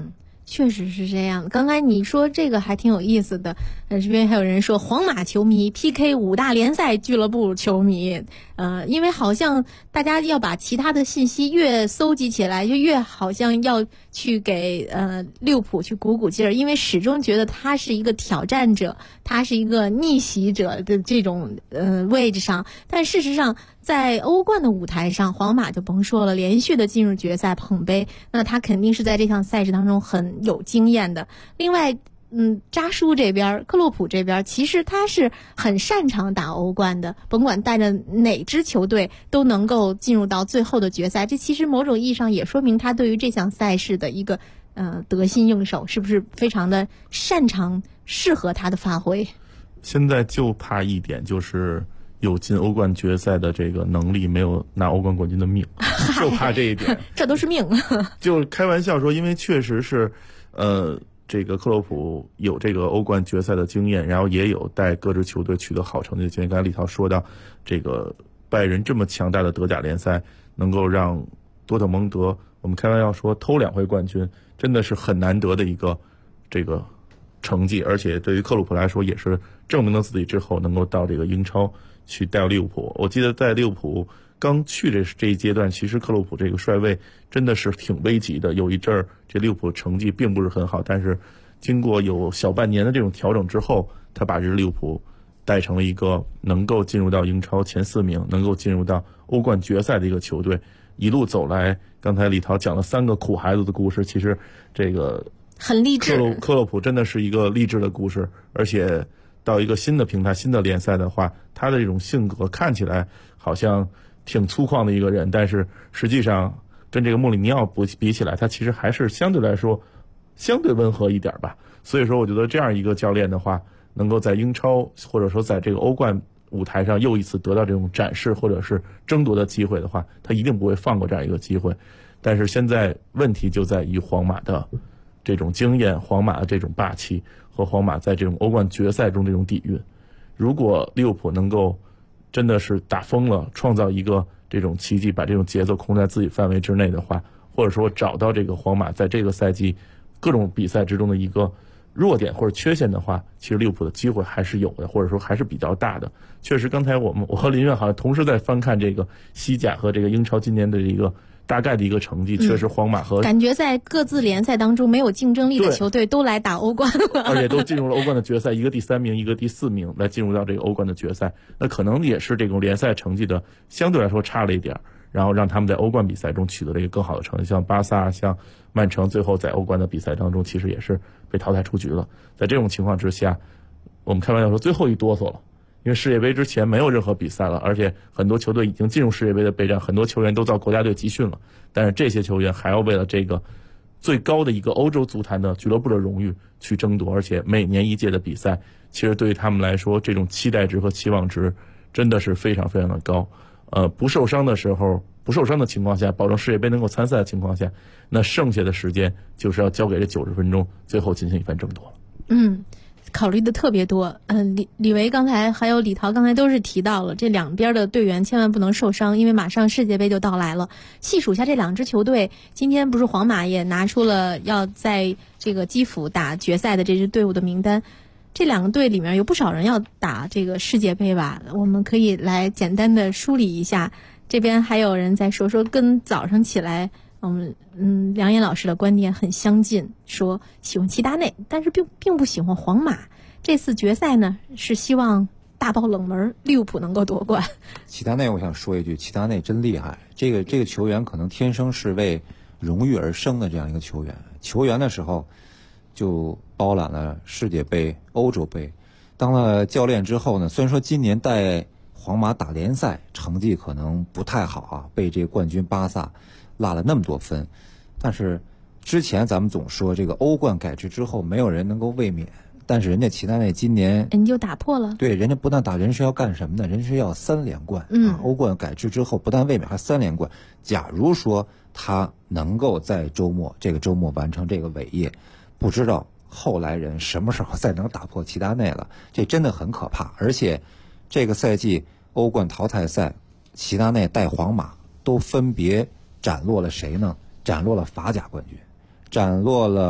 确实是这样。刚才你说这个还挺有意思的，这边还有人说皇马球迷 PK 5大联赛俱乐部球迷，因为好像大家要把其他的信息越搜集起来，就越好像要去给利物浦去鼓劲儿，因为始终觉得他是一个挑战者，他是一个逆袭者的这种位置上，但事实上在欧冠的舞台上，皇马就甭说了，连续的进入决赛捧杯，那他肯定是在这项赛事当中很有经验的。另外扎叔这边，克洛普这边，其实他是很擅长打欧冠的，甭管带着哪支球队都能够进入到最后的决赛。这其实某种意义上也说明他对于这项赛事的一个得心应手，是不是非常的擅长，适合他的发挥。 现在就怕一点，就是有进欧冠决赛的这个能力，没有拿欧冠冠军的命，就怕这一点。 这都是命。 就开玩笑说，因为确实是这个克洛普有这个欧冠决赛的经验，然后也有带各支球队取得好成绩的经验。刚才李涛说到，这个拜仁这么强大的德甲联赛，能够让多特蒙德，我们开玩笑说偷2回冠军，真的是很难得的一个这个成绩。而且对于克洛普来说，也是证明了自己之后能够到这个英超去带利物浦。我记得在利物浦刚去这一阶段，其实克洛普这个帅位真的是挺危急的。有一阵儿，这利物浦成绩并不是很好，但是经过有小半年的这种调整之后，他把这利物浦带成了一个能够进入到英超前4名，能够进入到欧冠决赛的一个球队。一路走来，刚才李涛讲了3个苦孩子的故事，其实这个很励志。 克洛普真的是一个励志的故事，而且到一个新的平台、新的联赛的话，他的这种性格看起来好像挺粗犷的一个人，但是实际上跟这个穆里尼奥比起来，他其实还是相对来说相对温和一点吧。所以说我觉得这样一个教练的话，能够在英超或者说在这个欧冠舞台上又一次得到这种展示或者是争夺的机会的话，他一定不会放过这样一个机会。但是现在问题就在于皇马的这种经验，皇马的这种霸气和皇马在这种欧冠决赛中这种底蕴。如果利物浦能够真的是打疯了，创造一个这种奇迹，把这种节奏控在自己范围之内的话，或者说找到这个皇马在这个赛季各种比赛之中的一个弱点或者缺陷的话，其实利物浦的机会还是有的，或者说还是比较大的。确实刚才我和林苑好像同时在翻看这个西甲和这个英超今年的一个大概的一个成绩，确实皇马和感觉在各自联赛当中没有竞争力的球队都来打欧冠了， 而且都进入了欧冠的决赛，一个第3名，一个第4名来进入到这个欧冠的决赛。那可能也是这种联赛成绩的相对来说差了一点，然后让他们在欧冠比赛中取得了一个更好的成绩。像巴萨、像曼城，最后在欧冠的比赛当中其实也是被淘汰出局了。在这种情况之下，我们开玩笑说最后一哆嗦了，因为世界杯之前没有任何比赛了，而且很多球队已经进入世界杯的备战，很多球员都到国家队集训了，但是这些球员还要为了这个最高的一个欧洲足坛的俱乐部的荣誉去争夺，而且每年1届的比赛，其实对于他们来说，这种期待值和期望值真的是非常非常的高。不受伤的情况下，保证世界杯能够参赛的情况下，那剩下的时间就是要交给这90分钟，最后进行一番争夺了。 考虑的特别多。李维刚才还有李涛刚才都是提到了这两边的队员千万不能受伤，因为马上世界杯就到来了。细数一下这2支球队，今天不是皇马也拿出了要在这个基辅打决赛的这支队伍的名单，这2个队里面有不少人要打这个世界杯吧，我们可以来简单的梳理一下。这边还有人在说跟早上起来我们梁岩老师的观点很相近，说喜欢齐达内，但是并不喜欢皇马。这次决赛呢是希望大爆冷门，利物浦能够夺冠。 齐达内，我想说一句，齐达内真厉害。这个球员可能天生是为荣誉而生的这样一个球员。球员的时候就包揽了世界杯、欧洲杯，当了教练之后呢，虽然说今年带皇马打联赛成绩可能不太好啊，被这个冠军巴萨落了那么多分，但是之前咱们总说这个欧冠改制之后没有人能够卫冕，但是人家齐达内今年人就打破了。 对，人家不但打，人是要干什么呢？人是要3连冠。欧冠改制之后不但卫冕，还3连冠。假如说他能够在这个周末完成这个伟业，不知道后来人什么时候再能打破齐达内了，这真的很可怕。而且这个赛季欧冠淘汰赛，齐达内带皇马都分别斩落了谁呢？斩落了法甲冠军，斩落了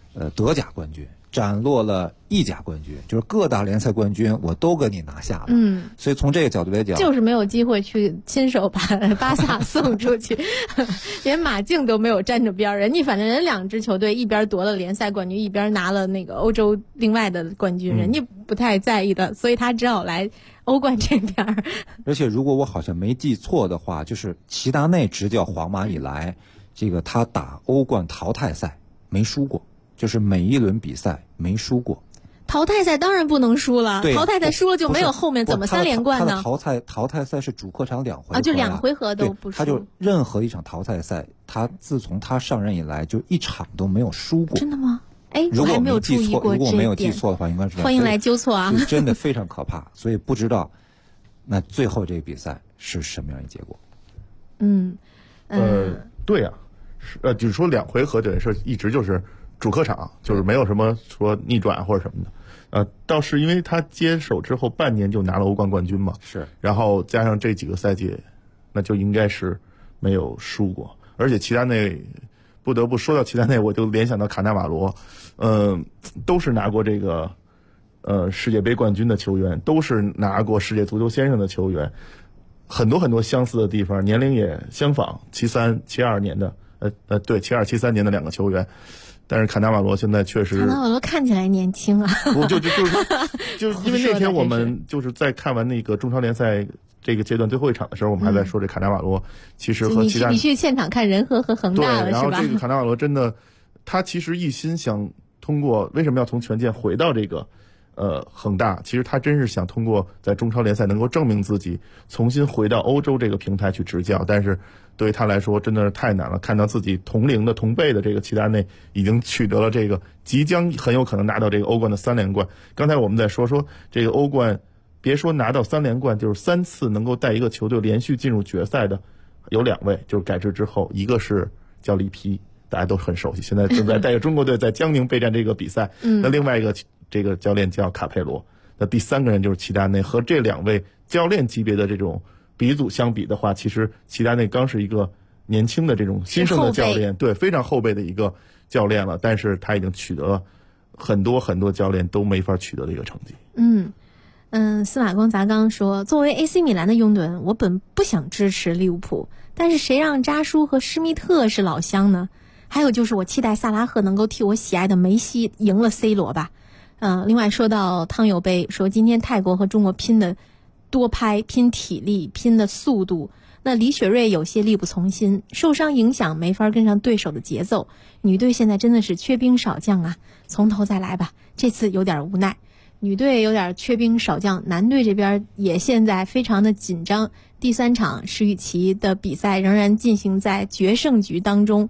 德甲冠军，斩落了意甲冠军，就是各大联赛冠军我都给你拿下了。所以从这个角度来讲， 就是没有机会去亲手把巴萨送出去，连马竞都没有沾着边儿。人家反正人两支球队一边夺了联赛冠军，一边拿了那个欧洲另外的冠军，人家不太在意的，所以他只好来欧冠这边。 而且如果我好像没记错的话，就是齐达内执教皇马以来，这个他打欧冠淘汰赛没输过。就是每一轮比赛没输过， 淘汰赛当然不能输了，淘汰赛输了就没有后面怎么3连冠呢？ 他的淘汰赛是主客场2回合就2回合都不输。 他就任何一场淘汰赛，他自从他上任以来就一场都没有输过。 真的吗？我还没有注意过这一点。 如果我没有记错的话，应该是欢迎来纠错啊！ 真的非常可怕，所以不知道那最后这个比赛是什么样的结果。 对啊，就是说2回合这件事一直就是主客场，就是没有什么说逆转或者什么的。倒是因为他接手之后半年就拿了欧冠冠军嘛， 是， 然后加上这几个赛季，那就应该是没有输过。而且齐达内，不得不说到齐达内，我就联想到卡纳瓦罗，都是拿过这个世界杯冠军的球员，都是拿过世界足球先生的球员，很多很多相似的地方，年龄也相仿，73、72年的，对，72、73年的2个球员。但是卡纳瓦罗现在确实， 卡纳瓦罗看起来年轻啊。 不就是因为那天我们就是在看完那个中超联赛这个阶段最后一场的时候，我们还在说这卡纳瓦罗其实和其他你去现场看仁和恒大了是吧？ 然后这个卡纳瓦罗真的，他其实一心想通过为什么要从权健回到这个恒大？其实他真是想通过在中超联赛能够证明自己，重新回到欧洲这个平台去执教，但是对于他来说真的是太难了。看到自己同龄的同辈的这个齐达内已经取得了这个即将很有可能拿到这个欧冠的3连冠。刚才我们在说这个欧冠，别说拿到3连冠，就是3次能够带一个球队连续进入决赛的有2位，就是改制之后，一个是叫里皮，大家都很熟悉，现在正在带着中国队在江宁备战这个比赛。那另外一个这个教练叫卡佩罗，那第3个人就是齐达内。和这2位教练级别的这种鼻祖相比的话，其实齐达内刚是一个年轻的这种新生的教练，对，非常后辈的一个教练了，但是他已经取得了很多很多教练都没法取得的一个成绩。 司马光砸缸说，作为 AC 米兰的拥趸，我本不想支持利物浦，但是谁让扎叔和施密特是老乡呢？还有就是我期待萨拉赫能够替我喜爱的梅西赢了 C 罗吧。另外说到汤尤杯，说今天泰国和中国拼的多拍，拼体力，拼的速度，那李雪芮有些力不从心，受伤影响没法跟上对手的节奏。女队现在真的是缺兵少将啊，从头再来吧，这次有点无奈。女队有点缺兵少将，男队这边也现在非常的紧张。第3场石宇奇的比赛仍然进行在决胜局当中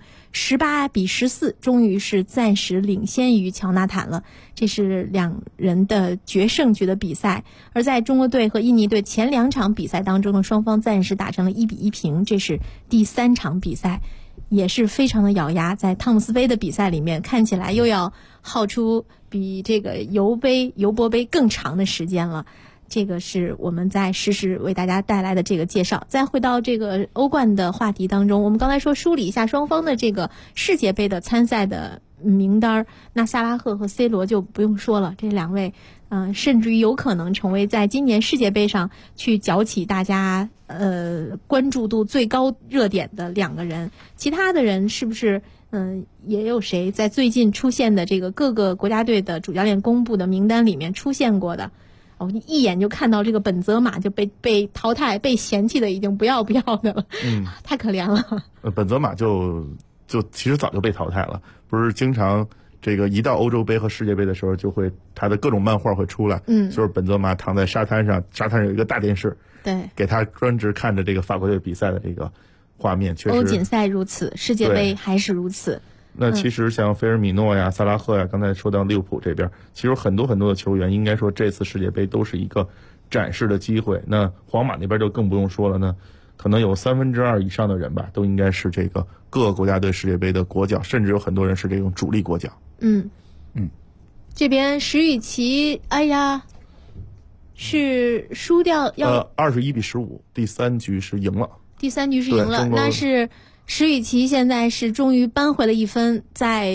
，18-14，终于是暂时领先于乔纳坦了。这是2人的决胜局的比赛。而在中国队和印尼队前2场比赛当中呢，双方暂时打成了1-1平。这是第3场比赛，也是非常的咬牙。在汤姆斯杯的比赛里面，看起来又要耗出比这个尤伯杯更长的时间了。这个是我们在实时为大家带来的这个介绍。再回到这个欧冠的话题当中，我们刚才说梳理一下双方的这个世界杯的参赛的名单，那萨拉赫和 C 罗就不用说了，这2位甚至于有可能成为在今年世界杯上去搅起大家关注度最高热点的2个人。其他的人是不是也有谁在最近出现的这个各个国家队的主教练公布的名单里面出现过的？你一眼就看到这个本泽马就被淘汰、被嫌弃的已经不要的了，太可怜了。 本泽马就其实早就被淘汰了，不是经常这个一到欧洲杯和世界杯的时候，就会他的各种漫画会出来，就是本泽马躺在沙滩上，沙滩上有一个大电视， 对， 给他专职看着这个法国队比赛的这个画面，确实欧锦赛如此，世界杯还是如此。 那其实像菲尔米诺呀、萨拉赫呀，刚才说到利物浦这边，其实很多很多的球员，应该说这次世界杯都是一个展示的机会。那皇马那边就更不用说了呢，可能有2/3以上的人吧，都应该是这个各个国家队世界杯的国脚，甚至有很多人是这种主力国脚。 这边石宇奇，哎呀，是输掉要 21-15，第3局是赢了。 第3局是赢了，那是石宇奇现在是终于扳回了1分，在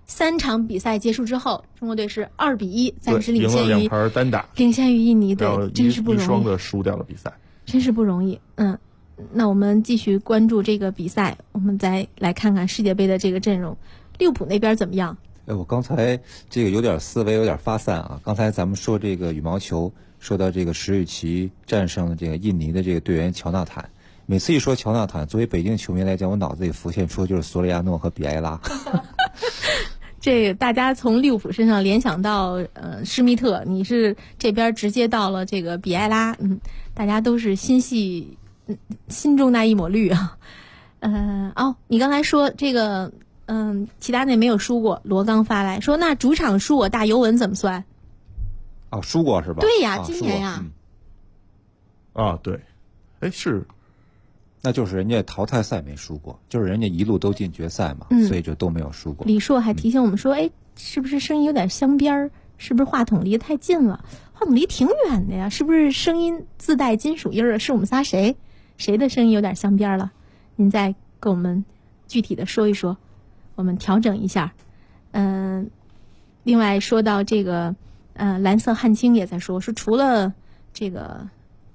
3场比赛结束之后，中国队是2-1，暂时领先于赢了2盘单打， 领先于印尼队，真是不容易， 一双的输掉了比赛， 真是不容易。那我们继续关注这个比赛，我们再来看看世界杯的这个阵容，利物浦那边怎么样？ 我刚才这个有点思维有点发散啊。刚才咱们说这个羽毛球，说到这个石宇奇战胜了这个印尼的这个队员乔纳坦。每次一说乔纳坦，作为北京球迷来讲，我脑子里浮现出就是索里亚诺和比埃拉。 这大家从利物浦身上联想到施密特，你是这边直接到了这个比埃拉，大家都是心中那一抹绿啊。你刚才说这个齐达内没有输过，罗刚发来说，那主场输我大尤文怎么算？ 输过是吧？ 对呀，今年呀。 对，是。 那就是人家淘汰赛没输过，就是人家一路都进决赛嘛，所以就都没有输过。 李硕还提醒我们说，是不是声音有点镶边儿？是不是话筒离得太近了？话筒离挺远的呀，是不是声音自带金属音儿？是我们仨谁的声音有点镶边儿了？您再跟我们具体的说一说，我们调整一下。另外说到这个，蓝色汉青也在说除了这个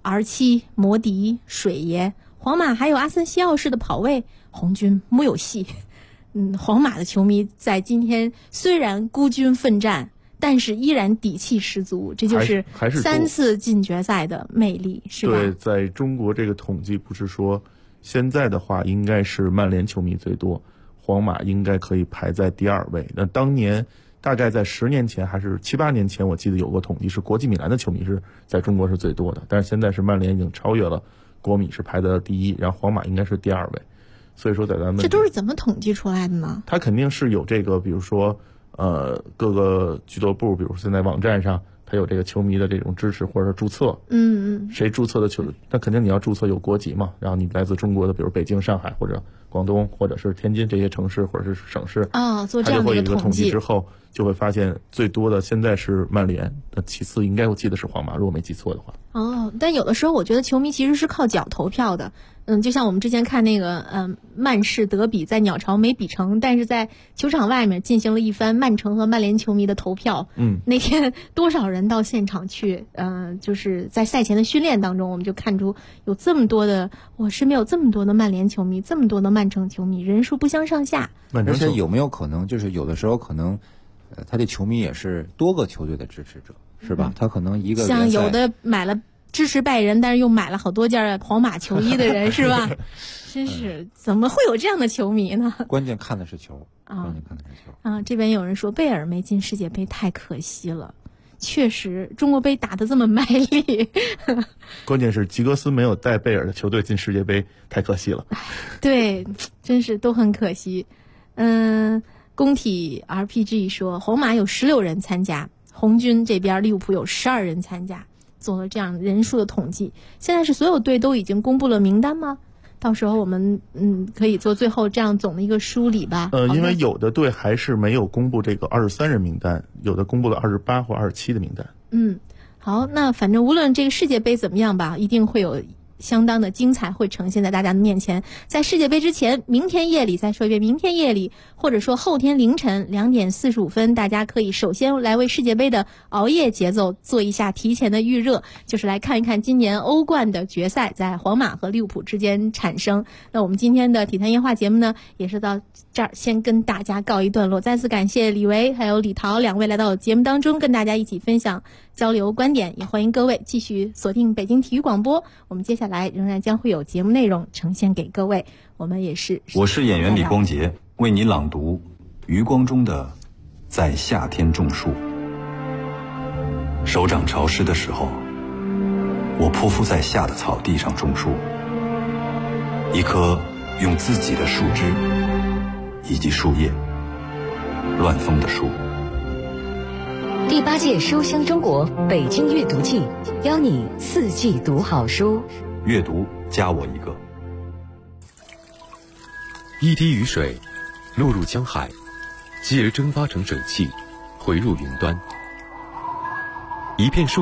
R7、摩迪、水爷。皇马还有阿森西奥式的跑位，红军木有戏。皇马的球迷在今天虽然孤军奋战，但是依然底气十足，这就是3次进决赛的魅力，是吧？ 对，在中国这个统计不是说现在的话应该是曼联球迷最多，皇马应该可以排在第2位。那当年大概在10年前还是7、8年前，我记得有过统计是国际米兰的球迷是在中国是最多的，但是现在是曼联已经超越了。国米是排在第1，然后皇马应该是第2位，所以说在咱们这都是怎么统计出来的呢？ 他肯定是有这个，比如说各个俱乐部，比如现在网站上他有这个球迷的这种支持或者注册，谁注册的球，那肯定你要注册有国籍嘛，然后你来自中国的，比如北京、上海或者广东或者是天津这些城市或者是省市做这样的一个统计之后，就会发现最多的现在是曼联，那其次应该我记得是皇马，如果没记错的话。 但有的时候我觉得球迷其实是靠脚投票的。就像我们之前看那个曼市德比在鸟巢没比成，但是在球场外面进行了一番曼城和曼联球迷的投票。那天多少人到现场去？就是在赛前的训练当中，我们就看出有这么多的，我身边有这么多的曼联球迷，这么多的曼城球迷，人数不相上下。 而且有没有可能，就是有的时候可能，他这球迷也是多个球队的支持者，是吧？他可能一个像有的买了支持拜仁，但是又买了好多件皇马球衣的人，是吧？真是怎么会有这样的球迷呢？ 关键看的是球这边有人说贝尔没进世界杯太可惜了，确实中国杯打得这么卖力。 关键是吉格斯没有带贝尔的球队进世界杯，太可惜了。 对，真是都很可惜。工体 RPG 说皇马有16人参加，红军这边利物浦有12人参加，做了这样人数的统计。现在是所有队都已经公布了名单吗？到时候我们可以做最后这样总的一个梳理吧。 因为有的队还是没有公布这个23人名单，有的公布了28或27的名单。 好，那反正无论这个世界杯怎么样吧，一定会有相当的精彩会呈现在大家的面前。在世界杯之前，明天夜里，再说一遍，明天夜里或者说后天凌晨2点45分，大家可以首先来为世界杯的熬夜节奏做一下提前的预热，就是来看一看今年欧冠的决赛在皇马和利物浦之间产生。那我们今天的体坛夜话节目呢，也是到这儿先跟大家告一段落。再次感谢李维还有李桃2位来到节目当中，跟大家一起分享交流观点，也欢迎各位继续锁定北京体育广播。我们接下来仍然将会有节目内容呈现给各位。我是演员李光洁，为你朗读余光中的《在夏天种树》。手掌潮湿的时候，我匍匐在夏的草地上种树，一棵用自己的树枝以及树叶乱封的树。 第8届书香中国北京阅读季，邀你4季读好书。 阅读加我一个。 一滴雨水落入江海，继而蒸发成水汽，回入云端。一片树